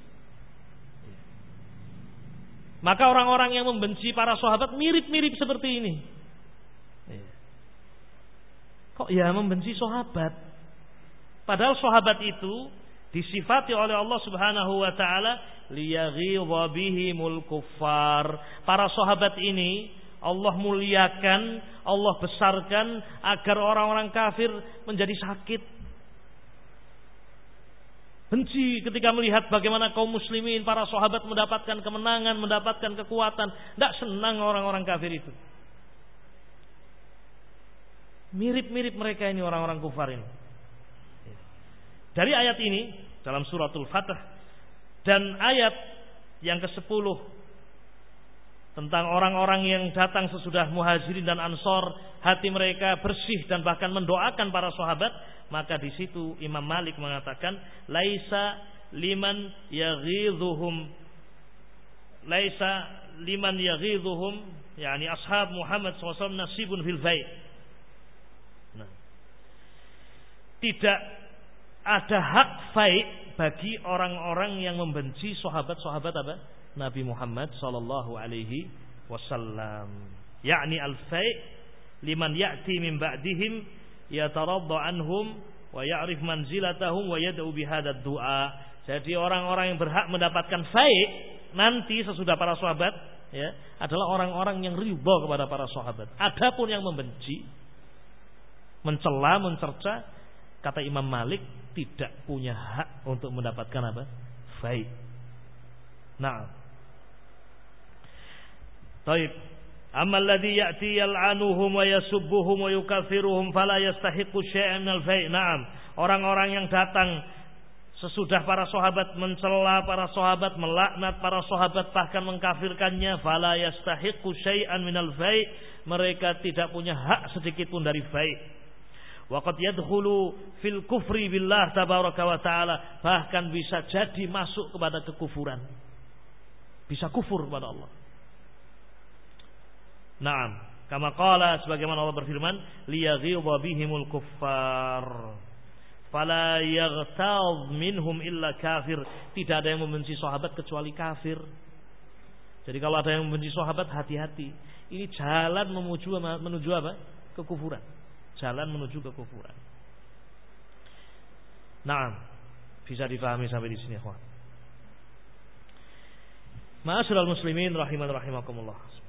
Maka orang-orang yang membenci para sahabat mirip-mirip seperti ini. Kok ya membenci sahabat? Padahal sahabat itu disifati oleh Allah Subhanahu wa taala liyaghidha bihimul kuffar. Para sahabat ini Allah muliakan, Allah besarkan agar orang-orang kafir menjadi sakit. Benci ketika melihat bagaimana kaum muslimin, para sahabat mendapatkan kemenangan, mendapatkan kekuatan. Tidak senang orang-orang kafir itu. Mirip-mirip mereka ini orang-orang kufar ini. Dari ayat ini dalam suratul Fatah dan ayat yang kesepuluh tentang orang-orang yang datang sesudah Muhajirin dan Ansor, hati mereka bersih dan bahkan mendoakan para sahabat, maka di situ Imam Malik mengatakan laisa liman yaghidhuhum laisa liman yaghidhuhum yakni ashab Muhammad shallallahu alaihi wasallam nasibun fil fai'. Nah, tidak ada hak fai' bagi orang-orang yang membenci sahabat-sahabat apa? Nabi Muhammad sallallahu alaihi wasallam. Yakni al-fai' liman ya'ti min ba'dihim yataradda anhum wa ya'rif manzilatahum wa yad'u bihadzal du'a. Jadi orang-orang yang berhak mendapatkan fai' nanti sesudah para sahabat ya adalah orang-orang yang ridha kepada para sahabat. Adapun yang membenci, mencela, mencerca, kata Imam Malik tidak punya hak untuk mendapatkan apa? Fai'. Nah, Taib. Amma alladhi ya'ti yal'anuhum wa yasubbuhum wa yukaffiruhum fala yastahiqqu syai'an minal fai'. Naam. Orang-orang yang datang sesudah para sahabat mencela para sahabat, melaknat para sahabat, bahkan mengkafirkannya, fala yastahiqqu syai'an minal fai'. Mereka tidak punya hak sedikit pun dari fai'. Wa qad yadkhulu fil kufri billah tabaraka wa ta'ala. Bahkan bisa jadi masuk kepada kekufuran. Bisa kufur kepada Allah. Naam, kama qala sebagaimana Allah berfirman, liyaghidha bihimul kuffar fala yaghtab minhum illa kafir. Tidak ada yang membenci sahabat kecuali kafir. Jadi kalau ada yang membenci sahabat, hati-hati. Ini jalan menuju menuju apa? Kekufuran. Jalan menuju kekufuran. Naam, bisa difahami sampai di sini, ikhwan. Ma'asyiral muslimin rahiman rahimakumullah.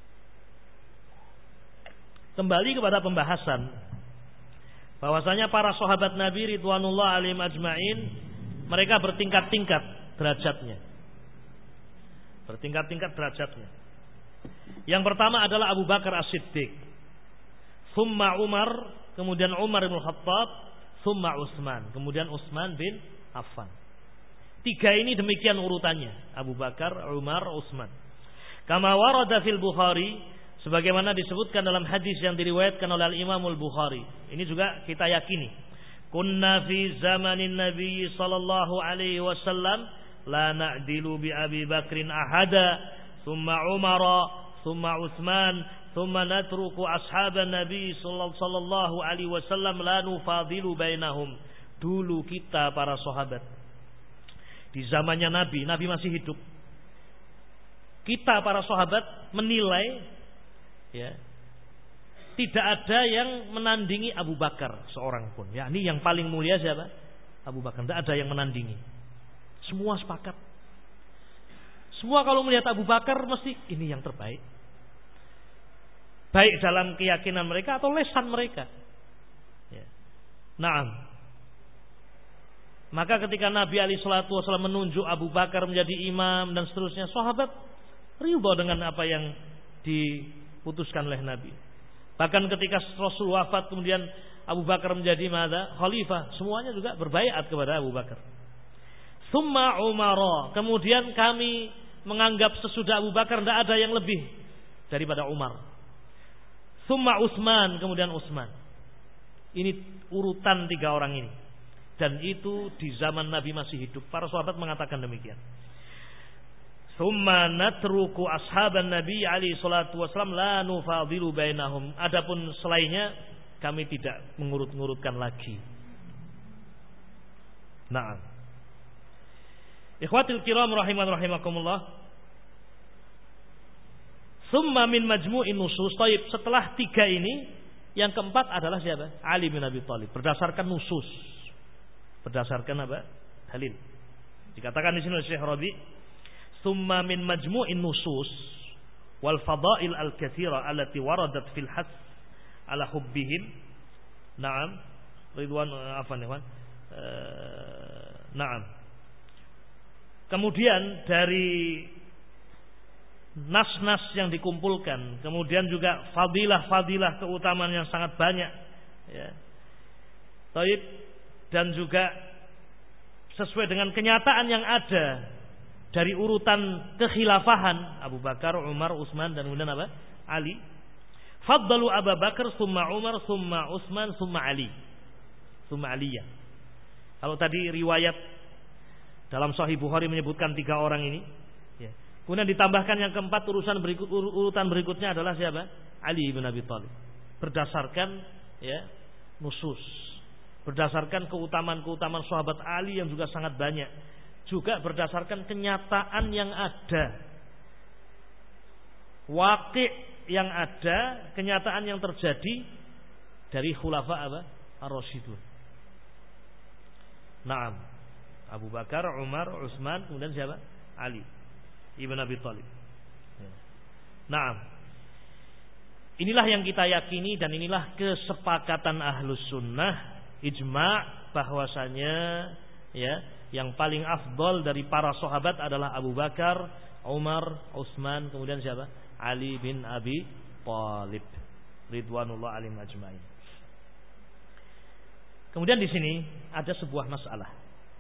Kembali kepada pembahasan bahwasanya para sahabat Nabi ridwanullah alaihim ajmain mereka bertingkat-tingkat derajatnya. Bertingkat-tingkat derajatnya. Yang pertama adalah Abu Bakar As-Siddiq, thumma Umar, kemudian Umar bin Khattab, thumma Utsman, kemudian Utsman bin Affan. Tiga ini demikian urutannya, Abu Bakar, Umar, Utsman. Kama warada fil Bukhari, sebagaimana disebutkan dalam hadis yang diriwayatkan oleh Imam Al-Bukhari. Ini juga kita yakini. Kunna fi zamanin Nabi sallallahu alaihi wasallam la na'dilu bi Abi Bakrin ahada, thumma Umar, thumma Utsman, thumma natruku ashaban Nabi sallallahu alaihi wasallam la nufadilu bainahum. Dulu kita para sahabat di zamannya Nabi, Nabi masih hidup. Kita para sahabat menilai ya, tidak ada yang menandingi Abu Bakar seorang pun. Ya, ini yang paling mulia siapa? Abu Bakar. Tidak ada yang menandingi. Semua sepakat. Semua kalau melihat Abu Bakar mesti ini yang terbaik. Baik dalam keyakinan mereka atau lesan mereka. Ya. Naam. Maka ketika Nabi alaihi salatu wasallam menunjuk Abu Bakar menjadi imam dan seterusnya, sahabat ridha dengan apa yang diputuskan oleh Nabi. Bahkan ketika Rasul wafat kemudian Abu Bakar menjadi mada? Khalifah, semuanya juga berbaiat kepada Abu Bakar. Summa Umar, kemudian kami menganggap sesudah Abu Bakar tidak ada yang lebih daripada Umar. Summa Utsman, kemudian Utsman. Ini urutan tiga orang ini. Dan itu di zaman Nabi masih hidup. Para sahabat mengatakan demikian. Tsumma natruku ashaban Nabi alaihi salatu wasallam la nufadilu bainahum. Adapun selainnya kami tidak mengurut-ngurutkan lagi. Naam. Ikhwatul kiram rahiman rahimakumullah. Tsumma min majmu'in nusus. Taib, setelah tiga ini yang keempat adalah siapa? Ali bin Abi Thalib. Berdasarkan nusus. Berdasarkan apa? Dalil. Dikatakan di sini oleh Syekh Rabi, "Tsumma min majmu'in nusus wal fadail al-katsira allati waradat fil hadd ala hubbihim." Naam, ridwan afan ya. Naam. Kemudian dari nas-nas yang dikumpulkan, kemudian juga fadilah-fadilah keutamaan yang sangat banyak, ya. Taib, dan juga sesuai dengan kenyataan yang ada dari urutan kekhilafahan Abu Bakar, Umar, Utsman, dan kemudian apa? Ali. Faddalu Abu Bakar, summa Umar, summa Utsman, summa Ali, summa Aliyah. Kalau tadi riwayat dalam Sahih Bukhari menyebutkan tiga orang ini, ya. Kemudian ditambahkan yang keempat, urusan berikut, urutan berikutnya adalah siapa? Ali bin Abi Thalib. Berdasarkan, ya, nusus, berdasarkan keutamaan-keutamaan sahabat Ali yang juga sangat banyak, juga berdasarkan kenyataan yang ada, waqi' yang ada, kenyataan yang terjadi dari khulafa apa? Ar-Rasyidun. Naam. Abu Bakar, Umar, Utsman, kemudian siapa? Ali ibn Abi Thalib. Naam. Inilah yang kita yakini dan inilah kesepakatan Ahlus Sunnah, ijma' bahwasanya, ya, yang paling afdal dari para sahabat adalah Abu Bakar, Umar, Utsman, kemudian siapa? Ali bin Abi Thalib ridwanullah alaihim ajmain. Kemudian di sini ada sebuah masalah.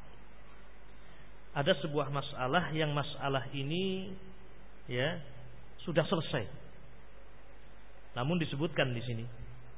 Ada sebuah masalah yang masalah ini, ya, sudah selesai. Namun disebutkan di sini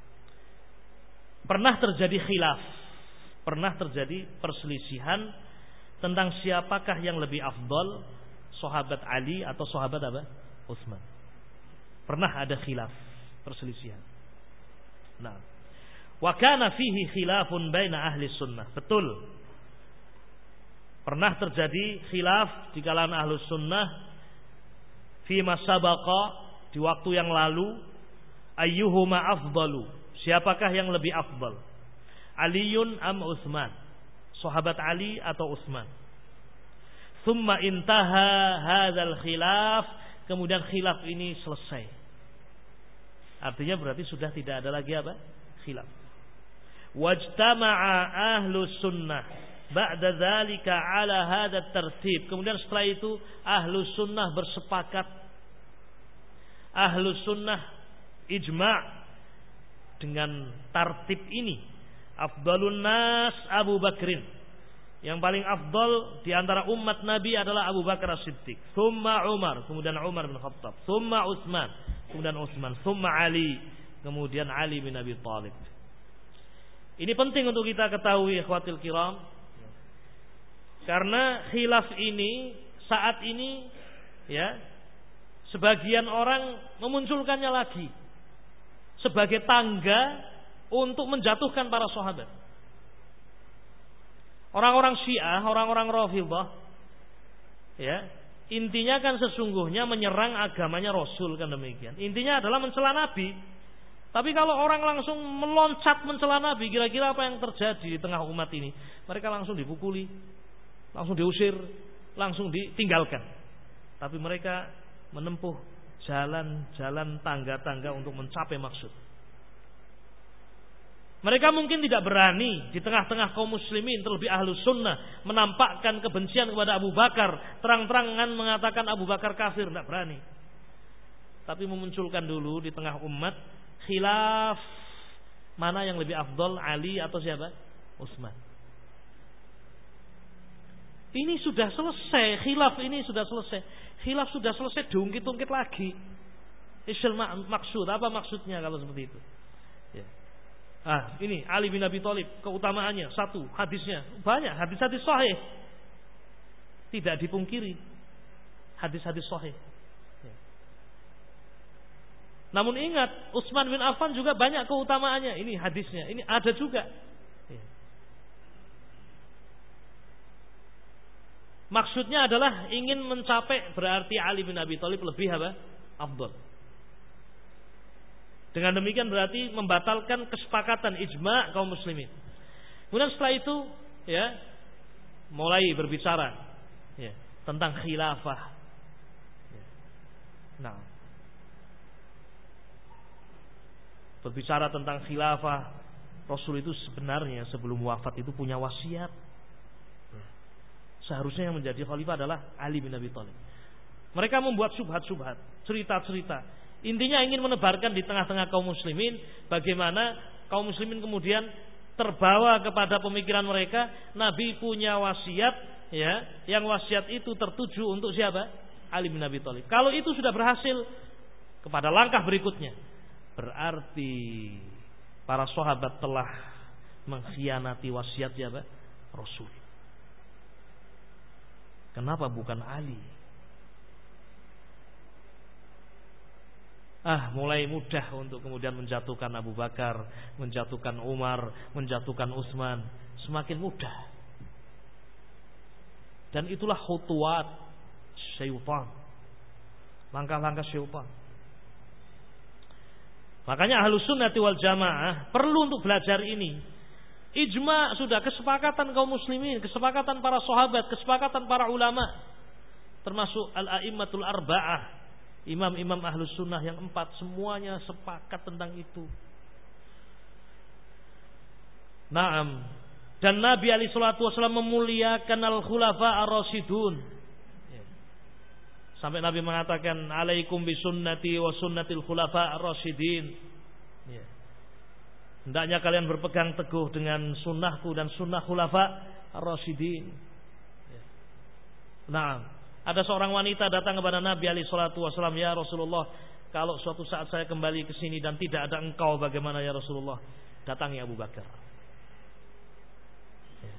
pernah terjadi khilaf, pernah terjadi perselisihan tentang siapakah yang lebih afdal, sahabat Ali atau sahabat apa? Utsman. Pernah ada khilaf, perselisihan. Nah, wa kana fihi khilafun baina ahli sunnah. Betul. Pernah terjadi khilaf di kalangan Ahlus Sunnah fi ma sabaqa, di waktu yang lalu, ayyuhuma afdalu, siapakah yang lebih afdal, Aliun am Utsman, sahabat Ali atau Utsman. Tsumma intaha hadzal khilaf, kemudian khilaf ini selesai. Artinya berarti sudah tidak ada lagi apa? Khilaf. Wajtama'a Ahlus Sunnah ba'da dzalika ala hadzal tertib. Kemudian setelah itu Ahlus Sunnah bersepakat, Ahlus Sunnah ijma' dengan tartib ini. Afdalun nas Abu Bakrin, yang paling afdal di antara umat Nabi adalah Abu Bakar As-Siddiq, thumma Umar, kemudian Umar bin Khattab, thumma Utsman, kemudian Utsman, thumma Ali, kemudian Ali bin Abi Thalib. Ini penting untuk kita ketahui, ikhwatil kiram. Karena khilaf ini saat ini, ya, sebagian orang memunculkannya lagi sebagai tangga untuk menjatuhkan para sahabat. Orang-orang Syiah, orang-orang Rafidhah, ya, intinya kan sesungguhnya menyerang agamanya Rasul, kan demikian. Intinya adalah mencela Nabi. Tapi kalau orang langsung meloncat mencela Nabi, kira-kira apa yang terjadi di tengah umat ini? Mereka langsung dipukuli, langsung diusir, langsung ditinggalkan. Tapi mereka menempuh jalan-jalan tangga-tangga untuk mencapai maksud. Mereka mungkin tidak berani di tengah-tengah kaum muslimin, terlebih Ahlus Sunnah, menampakkan kebencian kepada Abu Bakar, terang-terangan mengatakan Abu Bakar kafir, tidak berani. Tapi memunculkan dulu di tengah umat khilaf, mana yang lebih afdal, Ali atau siapa? Utsman. Ini sudah selesai, khilaf ini sudah selesai. Khilaf sudah selesai, diungkit-ungkit lagi. Isyal maksud, apa maksudnya kalau seperti itu? Ya. Ah, ini Ali bin Abi Thalib, keutamaannya satu, hadisnya banyak, hadis-hadis sahih. Tidak dipungkiri, hadis-hadis sahih. Ya. Namun ingat, Utsman bin Affan juga banyak keutamaannya. Ini hadisnya, ini ada juga. Ya. Maksudnya adalah ingin mencapai, berarti Ali bin Abi Thalib lebih apa? Afdal. Dengan demikian berarti membatalkan kesepakatan ijma' kaum muslimin. Kemudian setelah itu, ya, mulai berbicara, ya, tentang khilafah. Ya. Nah, berbicara tentang khilafah, Rasul itu sebenarnya sebelum wafat itu punya wasiat. seharusnya yang menjadi khalifah adalah Ali bin Abi Thalib. Mereka membuat syubhat-syubhat, cerita-cerita. Intinya ingin menebarkan di tengah-tengah kaum muslimin bagaimana kaum muslimin kemudian terbawa kepada pemikiran mereka Nabi punya wasiat, ya, yang wasiat itu tertuju untuk siapa? Ali bin Abi Thalib. Kalau itu sudah berhasil, kepada langkah berikutnya, berarti para sahabat telah mengkhianati wasiat siapa? Rasul. Kenapa bukan Ali? Ah, mulai mudah untuk kemudian menjatuhkan Abu Bakar, menjatuhkan Umar, menjatuhkan Utsman, semakin mudah. Dan itulah khutuwat syaitan, langkah-langkah syaitan. Makanya Ahlus Sunnah wal Jamaah perlu untuk belajar ini. Ijma sudah, kesepakatan kaum muslimin, kesepakatan para sahabat, kesepakatan para ulama, termasuk al-a'immatul arba'ah, imam-imam Ahlus Sunnah yang empat, semuanya sepakat tentang itu. Naam. Dan Nabi alaihi salatu wasallam memuliakan al-khulafa ar-rasyidun. Sampai Nabi mengatakan, alaikum bisunnati wa sunnatil khulafa ar-rasyidin. Ya. Hendaknya kalian berpegang teguh dengan sunnahku dan sunnah khulafa ar-rasyidin. Ya. Nah, ada seorang wanita datang kepada Nabi alaihi salatu wasallam, ya Rasulullah, kalau suatu saat saya kembali ke sini dan tidak ada engkau, bagaimana ya Rasulullah? Datangi Abu Bakar. Ya.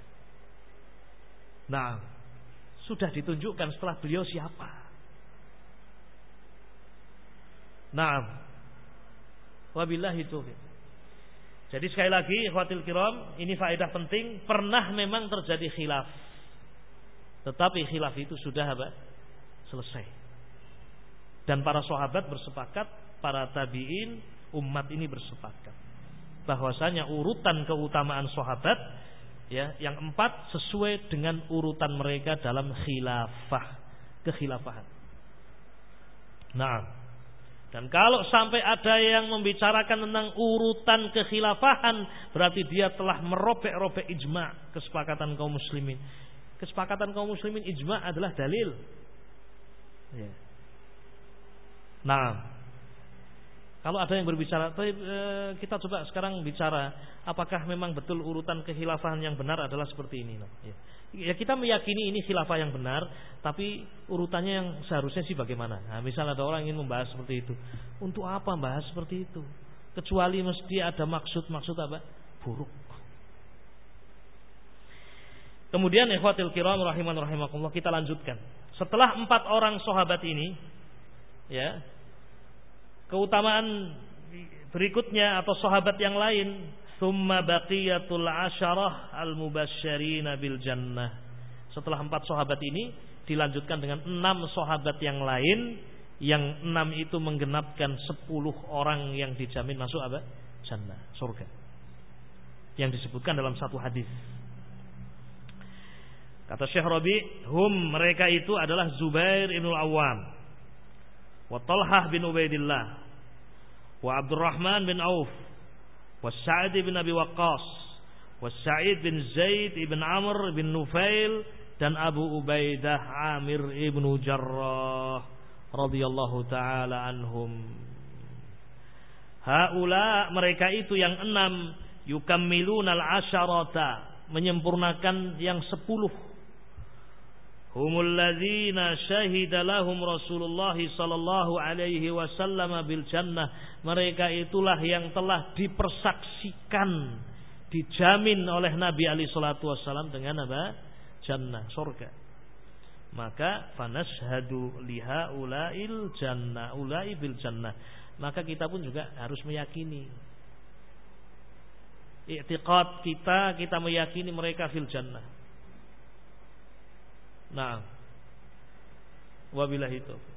Nah, sudah ditunjukkan setelah beliau siapa. Naam. Wabillahi taufiq. Jadi sekali lagi ikhwatil kiram, ini faedah penting, pernah memang terjadi khilaf. Tetapi khilaf itu sudah apa? Selesai. Dan para sahabat bersepakat, para tabi'in, umat ini bersepakat bahwasanya urutan keutamaan sahabat, ya, yang empat sesuai dengan urutan mereka dalam khilafah, kekhilafahan. Nah, dan kalau sampai ada yang membicarakan tentang urutan kekhilafahan, berarti dia telah merobek-robek ijma' kesepakatan kaum muslimin. Kesepakatan kaum muslimin, ijma' adalah dalil. Ya. Nah, kalau ada yang berbicara, kita coba sekarang bicara, apakah memang betul urutan kekhilafahan yang benar adalah seperti ini? Ya. Ya, kita meyakini ini khilafah yang benar, tapi urutannya yang seharusnya sih bagaimana? Nah, misal ada orang ingin membahas seperti itu, untuk apa membahas seperti itu? Kecuali mesti ada maksud-maksud apa? Buruk. Kemudian ikhwatil kiram rahiman rahimakumullah, kita lanjutkan. Setelah empat orang sahabat ini, ya, keutamaan berikutnya atau sahabat yang lain, summa baqiyatul asyarah al-mubasysyirina bil jannah. Setelah empat sahabat ini dilanjutkan dengan enam sahabat yang lain, yang enam itu menggenapkan sepuluh orang yang dijamin masuk apa? Jannah, surga. Yang disebutkan dalam satu hadis. Kata Syekh Rabi, hum, mereka itu adalah Zubair ibn al-Awwam, wa Talhah bin Ubaidillah, wa Abdurrahman bin Auf, wa Sa'id bin Abi Waqqas, wa Sa'id bin Zaid bin Amr bin Nufail, dan Abu Ubaidah Amir ibn Jarrah radhiyallahu taala anhum. Haula, mereka itu yang enam, yukammilunal asyarata, menyempurnakan yang sepuluh. Humul ladzina syahida lahum Rasulullah sallallahu alaihi wasallam bil jannah. Mereka itulah yang telah dipersaksikan, dijamin oleh Nabi alaihi salatu wasallam dengan apa? Jannah, surga. Maka fanashhadu liha ulail jannah, ulai bil jannah. Maka kita pun juga harus meyakini. I'tiqad kita, kita meyakini mereka fil jannah. Nah, wabillahi taufiq.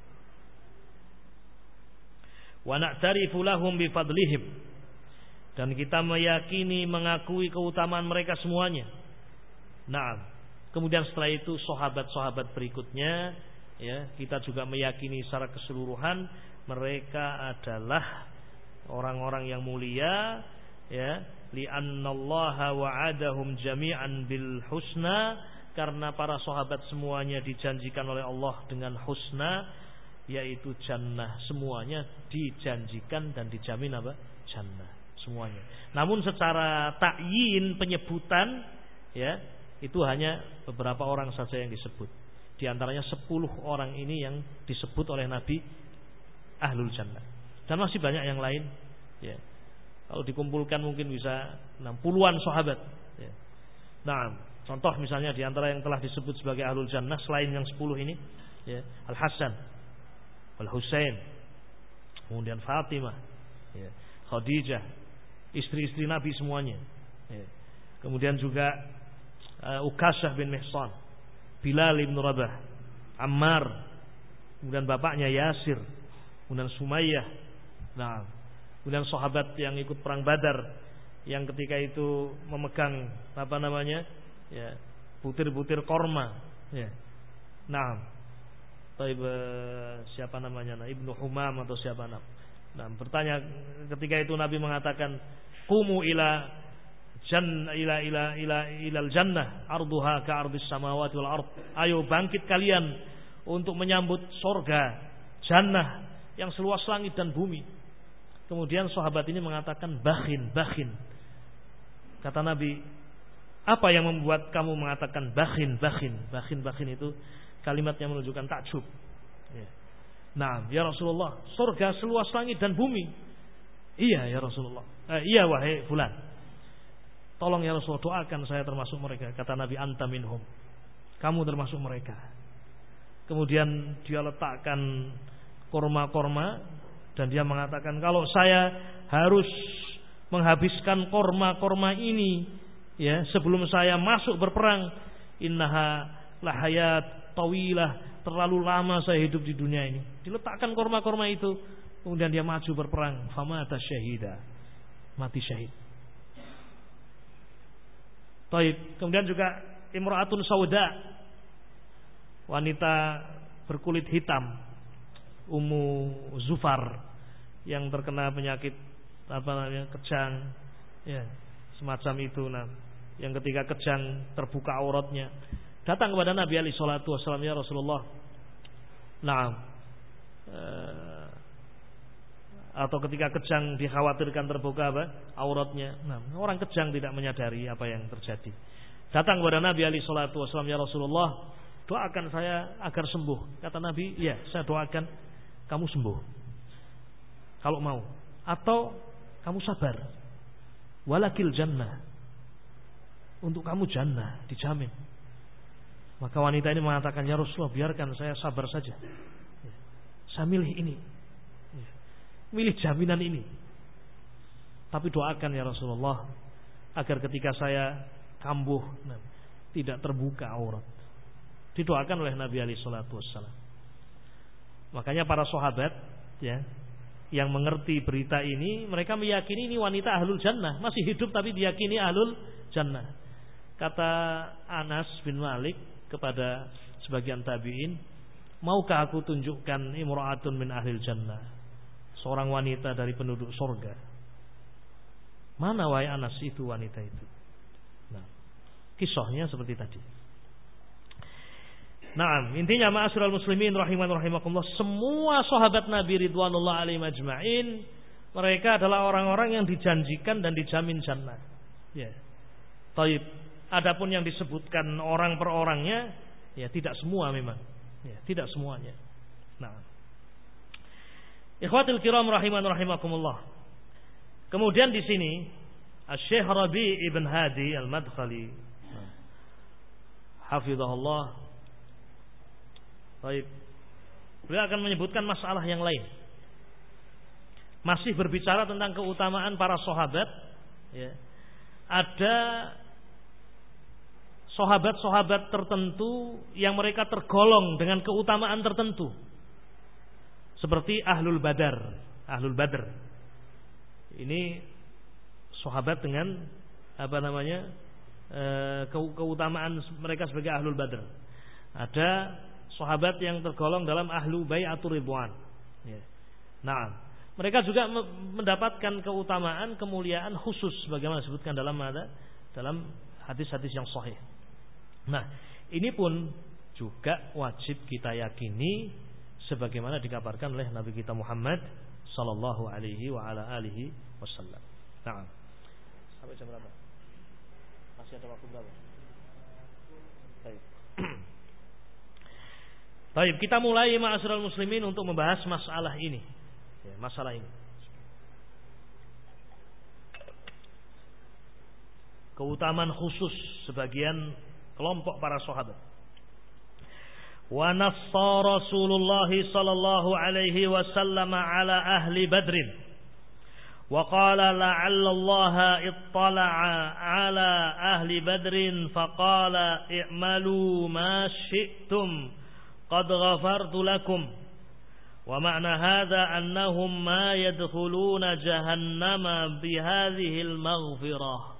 Wa na'tarifu lahum bi fadlihim, dan kita meyakini, mengakui keutamaan mereka semuanya. Nah, kemudian setelah itu sahabat-sahabat berikutnya, ya, kita juga meyakini secara keseluruhan mereka adalah orang-orang yang mulia, ya, li'annallaha wa'adahum jami'an bil husna, karena para sahabat semuanya dijanjikan oleh Allah dengan husna, yaitu jannah. Semuanya dijanjikan dan dijamin apa? Jannah semuanya. Namun secara ta'yin penyebutan, ya, itu hanya beberapa orang saja yang disebut. Di antaranya sepuluh orang ini yang disebut oleh Nabi ahlul jannah. Dan masih banyak yang lain, ya. Kalau dikumpulkan mungkin bisa enam puluhan sahabat, ya. Nah, contoh misalnya di antara yang telah disebut sebagai ahlul jannah selain yang sepuluh ini, ya, Al-Hasan, Al-Husain, kemudian Fatimah, ya, Khadijah, istri-istri Nabi semuanya, ya. Kemudian juga uh, Uqasyah bin Mihsan, Bilal bin Rabah, Ammar, kemudian bapaknya Yasir, kemudian Sumayyah. Nah, kemudian sahabat yang ikut perang Badar yang ketika itu memegang apa namanya, ya, butir-butir korma, ya. Nah, taib, siapa namanya? Nah, Ibnu Humam atau siapa nama? Nah, bertanya ketika itu Nabi mengatakan, "Qumu ila jan ila ila ila ilal jannah arduha ka ardis samawati wal ard." Ayo bangkit kalian untuk menyambut surga jannah yang seluas langit dan bumi. Kemudian sahabat ini mengatakan, "Bakhin, bakhin." Kata Nabi, "Apa yang membuat kamu mengatakan bakhin, bakhin?" Bakhin, bakhin itu kalimat yang menunjukkan takjub. Ya. Nah, ya Rasulullah, surga seluas langit dan bumi. Iya ya Rasulullah. Eh, iya wahai fulan. Tolong ya Rasulullah, doakan saya termasuk mereka. Kata Nabi, "Anta minhum." Kamu termasuk mereka. Kemudian dia letakkan korma-korma dan dia mengatakan, "Kalau saya harus menghabiskan korma-korma ini, ya, sebelum saya masuk berperang, innaha lahayat tawilah, terlalu lama saya hidup di dunia ini." Diletakkan korma-korma itu, kemudian dia maju berperang, famata syahida, mati syahid. Taib. Kemudian juga imra'atun sauda, wanita berkulit hitam, Ummu Zufar, yang terkena penyakit apa namanya, kejang, ya, semacam itu. Nah, yang ketika kejang terbuka auratnya, datang kepada Nabi alaihi salatu wasallam, "Ya Rasulullah." Nah, eh, atau ketika kejang dikhawatirkan terbuka apa? Auratnya. Nah, orang kejang tidak menyadari apa yang terjadi. Datang kepada Nabi alaihi salatu wasallam, "Ya Rasulullah, doakan saya agar sembuh." Kata Nabi, "Iya, saya doakan kamu sembuh kalau mau, atau kamu sabar. Walakil jannah, untuk kamu jannah dijamin." Maka wanita ini mengatakan, "Ya Rasulullah, biarkan saya sabar saja. Saya milih ini, milih jaminan ini. Tapi doakan ya Rasulullah agar ketika saya kambuh, nah, tidak terbuka aurat." Didoakan oleh Nabi alaihi salatu wassalam. Makanya para sahabat, ya, yang mengerti berita ini, mereka meyakini ini wanita ahlul jannah, masih hidup tapi diyakini ahlul jannah. Kata Anas bin Malik kepada sebagian tabi'in, "Maukah aku tunjukkan imra'atun min ahlil jannah, seorang wanita dari penduduk surga?" Mana wahai Anas itu wanita itu? Nah, kisahnya seperti tadi. Nah, intinya ma'asyiral muslimin rahiman rahimakumullah, semua sahabat Nabi ridwanullah alaihim ajma'in, mereka adalah orang-orang yang dijanjikan dan dijamin jannah. Ya. Taib. Adapun yang disebutkan orang per orangnya, ya tidak semua memang. Ya, tidak semuanya. Nah. Ikhwatul kiram rahiman rahimakumullah. Kemudian di sini Asy-Syaikh Rabi' ibn Hadi Al-Madkhali, hafizahullah, baik, beliau akan menyebutkan masalah yang lain. Masih berbicara tentang keutamaan para sahabat, ya. Ada sahabat-sahabat tertentu yang mereka tergolong dengan keutamaan tertentu, seperti Ahlul Badar. Ahlul Badar ini sahabat dengan apa namanya, e, keutamaan mereka sebagai Ahlul Badar. Ada sahabat yang tergolong dalam ahlu bai'atur ridwan. Ya. Nah, mereka juga mendapatkan keutamaan, kemuliaan khusus bagaimana disebutkan dalam ada dalam hadis-hadis yang sahih. Nah, Ini pun juga wajib kita yakini sebagaimana dikabarkan oleh Nabi kita Muhammad sallallahu alaihi wa ala alihi wasallam. Nah, sampai jam berapa? Masih ada waktu berapa? Baik. Baik, kita mulai ma'asyiral muslimin untuk membahas masalah ini. Ya, masalah ini. Keutamaan khusus sebagian kelompok para sahabat. Wa nassa Rasulullah sallallahu alaihi wasallam ala ahli Badrin. Wa qala la'alla Allah ittala'a ala ahli Badrin faqala i'malu ma syi'tum qad ghafartu lakum. Wa ma'na hadha annahum ma yadkhuluna jahannama bihadhihi al-maghfirah.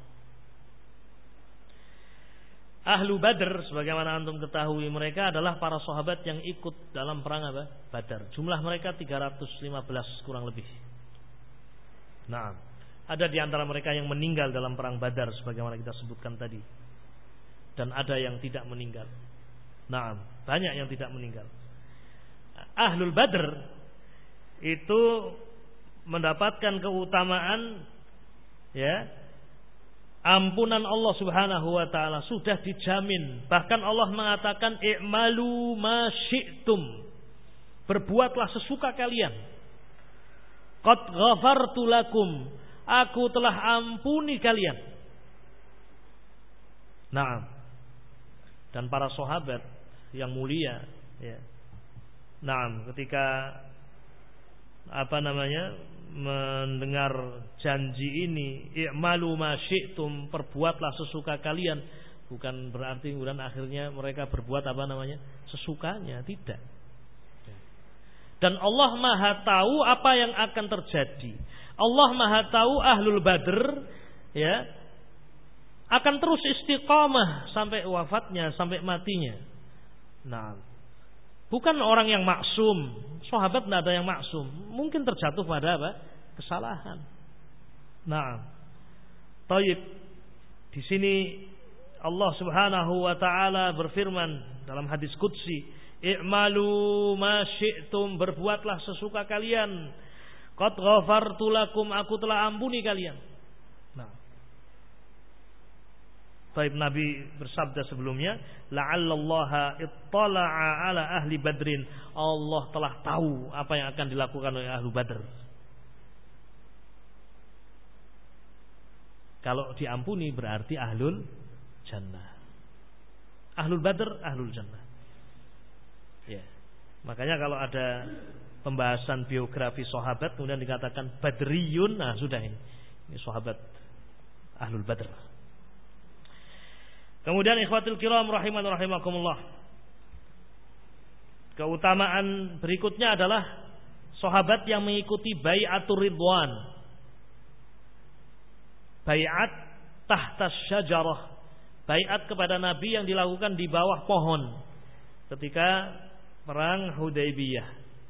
Ahlu Badr, sebagaimana antum ketahui, mereka adalah para sahabat yang ikut dalam perang apa? Badar. Jumlah mereka tiga ratus lima belas kurang lebih. Nah, ada di antara mereka yang meninggal dalam perang Badar sebagaimana kita sebutkan tadi. Dan ada yang tidak meninggal. Nah, banyak yang tidak meninggal. Ahlul Badr itu mendapatkan keutamaan, ya, ampunan Allah Subhanahu wa taala sudah dijamin. Bahkan Allah mengatakan i'malu ma syi'tum. Berbuatlah sesuka kalian. Qad ghafartu lakum. Aku telah ampuni kalian. Naam. Dan para sahabat yang mulia, ya. Naam, ketika apa namanya? mendengar janji ini, i'malu ma syi'tum, perbuatlah sesuka kalian, bukan berarti kemudian akhirnya mereka berbuat apa namanya sesukanya, tidak. Dan Allah Maha tahu apa yang akan terjadi. Allah Maha tahu Ahlul Badr, ya, akan terus istiqamah sampai wafatnya, sampai matinya. Nah, bukan orang yang maksum. Sahabat tidak ada yang maksum. Mungkin terjatuh pada apa? Kesalahan. Nah, taib. Di sini Allah Subhanahu wa taala berfirman dalam hadis qudsi, "I'malu ma syi'tum", berbuatlah sesuka kalian. Qad ghafartu lakum, aku telah ampuni kalian. Nah, taib, Nabi bersabda sebelumnya, la'allallaha ittala'a ala ahli Badrin. Allah telah tahu apa yang akan dilakukan oleh ahlu Badr. Kalau diampuni berarti ahlul jannah. Ahlul Badr, ahlul jannah. Ya. Makanya kalau ada pembahasan biografi sahabat kemudian dikatakan Badriyun, nah sudah ini. Ini sahabat ahlul Badr. Kemudian ikhwatul kiram rahiman rahimakumullah. Keutamaan berikutnya adalah sahabat yang mengikuti bai'atur ridwan. Bai'at tahta syajarah. Bai'at kepada Nabi yang dilakukan di bawah pohon ketika perang Hudaybiyah.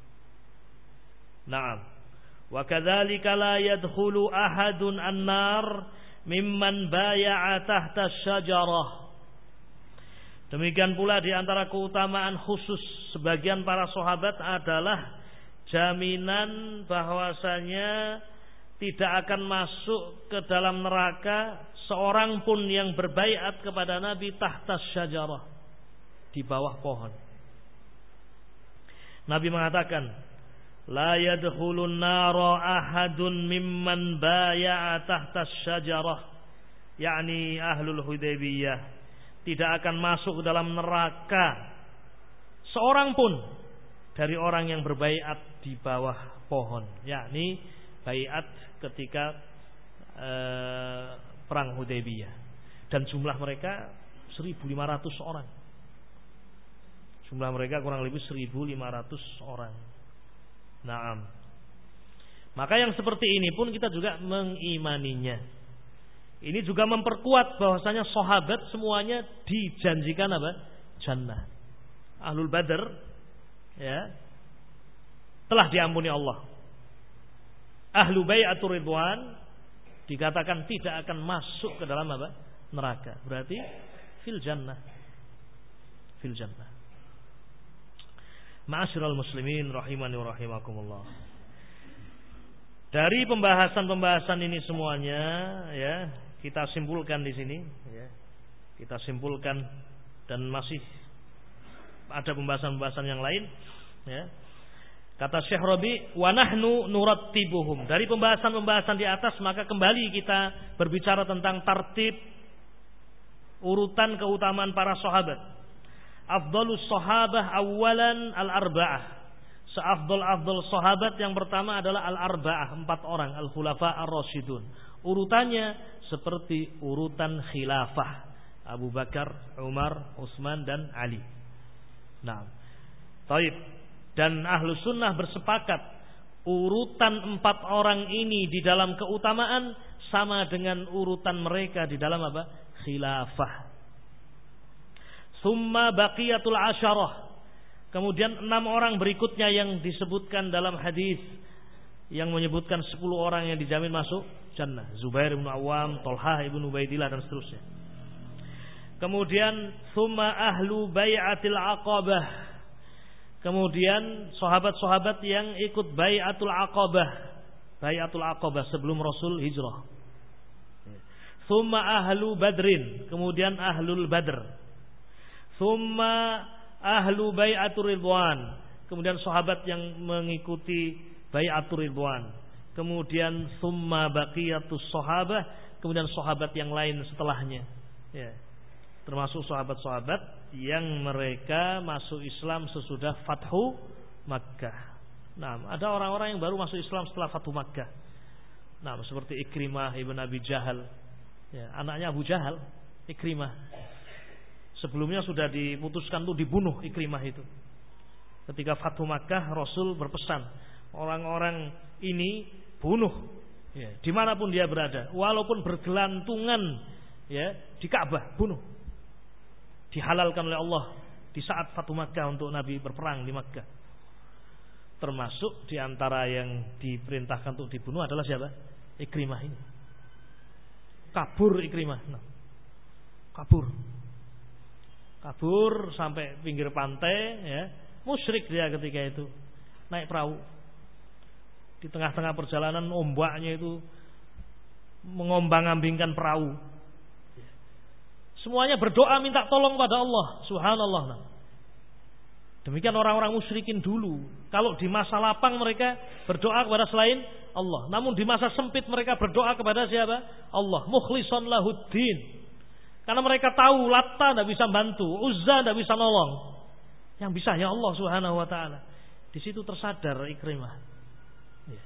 Naam. Wa kadzalika la yadkhulu ahadun an-nar mimman bai'a tahta syajarah. Demikian pula di antara keutamaan khusus sebagian para sahabat adalah jaminan bahwasanya tidak akan masuk ke dalam neraka seorang pun yang berbaiat kepada Nabi tahta syajarah, di bawah pohon. Nabi mengatakan, la yadkhulun nara ahadun mimman bai'a tahta syajarah, yakni ahlul Hudaybiyah. Tidak akan masuk ke dalam neraka seorang pun dari orang yang berbaiat di bawah pohon, yakni baiat ketika eh, perang Hudaybiyah. Dan jumlah mereka seribu lima ratus orang. Jumlah mereka kurang lebih seribu lima ratus orang. Naam. Maka yang seperti ini pun kita juga mengimaninya. Ini juga memperkuat bahwasanya sahabat semuanya dijanjikan apa? Jannah. Ahlul Badr, ya, telah diampuni Allah. Ahlu bai'atur ridwan dikatakan tidak akan masuk ke dalam apa? Neraka. Berarti fil jannah. fil jannah. Ma'asyiral muslimin rahimani wa rahimakumullah. Dari pembahasan-pembahasan ini semuanya ya, kita simpulkan di sini ya. Kita simpulkan dan masih ada pembahasan-pembahasan yang lain ya. Kata Syekh Rabi, wa nahnu nurattibuhum. Dari pembahasan-pembahasan di atas maka kembali kita berbicara tentang tartib urutan keutamaan para sahabat. Afdhalus sahabah awalan al-arba'ah. Seafdal-afdal sahabat yang pertama adalah al-arba'ah, empat orang, al-khulafa ar-rasyidun. Urutannya seperti urutan khilafah. Abu Bakar, Umar, Utsman dan Ali. Nah, taib. Dan ahlu sunnah bersepakat urutan empat orang ini di dalam keutamaan sama dengan urutan mereka di dalam apa? Khilafah. Summa baqiyatul asyarah. Kemudian enam orang berikutnya yang disebutkan dalam hadis yang menyebutkan sepuluh orang yang dijamin masuk jannah. Zubair bin Awam, Thalhah bin Ubaidillah dan seterusnya. Kemudian summa ahlu bai'atil aqabah. Kemudian sahabat-sahabat yang ikut bai'atul aqabah. Bai'atul aqabah sebelum Rasul hijrah. Summa ahlu badrin. Kemudian ahlul badr. Summa ahlu bai'atul ridwan. Kemudian sahabat yang mengikuti bai'atul ridwan. Kemudian summa baqiyatus sahabah. Kemudian sahabat yang lain setelahnya. Ya. Termasuk sahabat-sahabat yang mereka masuk Islam sesudah Fathu Makkah. Nah, ada orang-orang yang baru masuk Islam setelah Fathu Makkah. Nah, seperti Ikrimah ibn Abi Jahal, ya, anaknya Abu Jahal, Ikrimah. Sebelumnya sudah diputuskan untuk dibunuh Ikrimah itu. Ketika Fathu Makkah, Rasul berpesan orang-orang ini bunuh, ya, dimanapun dia berada, walaupun bergelantungan, ya, di Ka'bah, bunuh. Dihalalkan oleh Allah di saat Fathu Makkah untuk Nabi berperang di Makkah. Termasuk di antara yang diperintahkan untuk dibunuh adalah siapa? Ikrimah ini. Kabur Ikrimah. Nah, kabur. Kabur sampai pinggir pantai, ya. Musyrik dia ketika itu. Naik perahu. Di tengah-tengah perjalanan ombaknya itu mengombang-ambingkan perahu. Semuanya berdoa minta tolong pada Allah. Subhanallah. Demikian orang-orang musyrikin dulu. Kalau di masa lapang mereka berdoa kepada selain Allah. Namun di masa sempit mereka berdoa kepada siapa? Allah. Mukhlishan lahuddin. Karena mereka tahu Latta tidak bisa bantu, Uzza tidak bisa nolong. Yang bisa ya Allah Subhanahu wa taala. Di situ tersadar Ikrimah. Ya.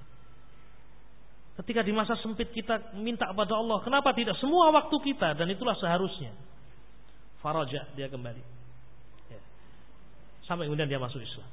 Ketika di masa sempit kita minta kepada Allah, kenapa tidak semua waktu kita? Dan itulah seharusnya. Faraja, dia kembali. Ya. Sampai kemudian dia masuk Islam.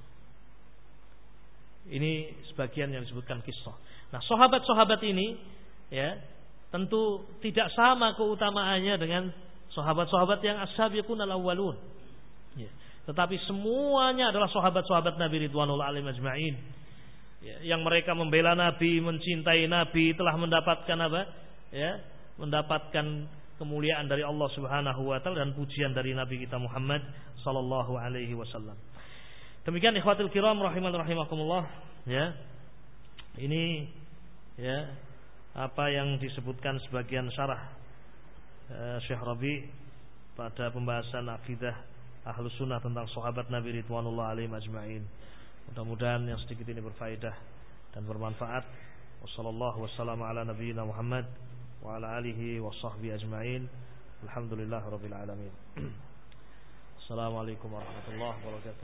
Ini sebagian yang disebutkan kisah. Nah, sahabat-sahabat ini, ya, tentu tidak sama keutamaannya dengan sahabat-sahabat yang as-sabiqun al-awwalun. Ya. Tetapi semuanya adalah sahabat-sahabat Nabi ridwanullah alaihim ajma'in. Ya, yang mereka membela Nabi, mencintai Nabi, telah mendapatkan apa? Ya, mendapatkan kemuliaan dari Allah Subhanahu wa taala dan pujian dari Nabi kita Muhammad sallallahu alaihi wasallam. Demikian ikhwatul kiram rahiman rahimakumullah, ya. Ini ya apa yang disebutkan sebagian syarah uh, Syekh Rabi pada pembahasan akidah Ahlus Sunnah tentang sahabat Nabi ridwanullah alaihim ajma'in. Mudah-mudahan yang sedikit ini berfaedah dan bermanfaat. Wassallallahu wassalamu ala nabiyyina Muhammad wa ala alihi wa sahbihi ajma'in. Alhamdulillahirabbil alamin. Assalamualaikum warahmatullahi wabarakatuh.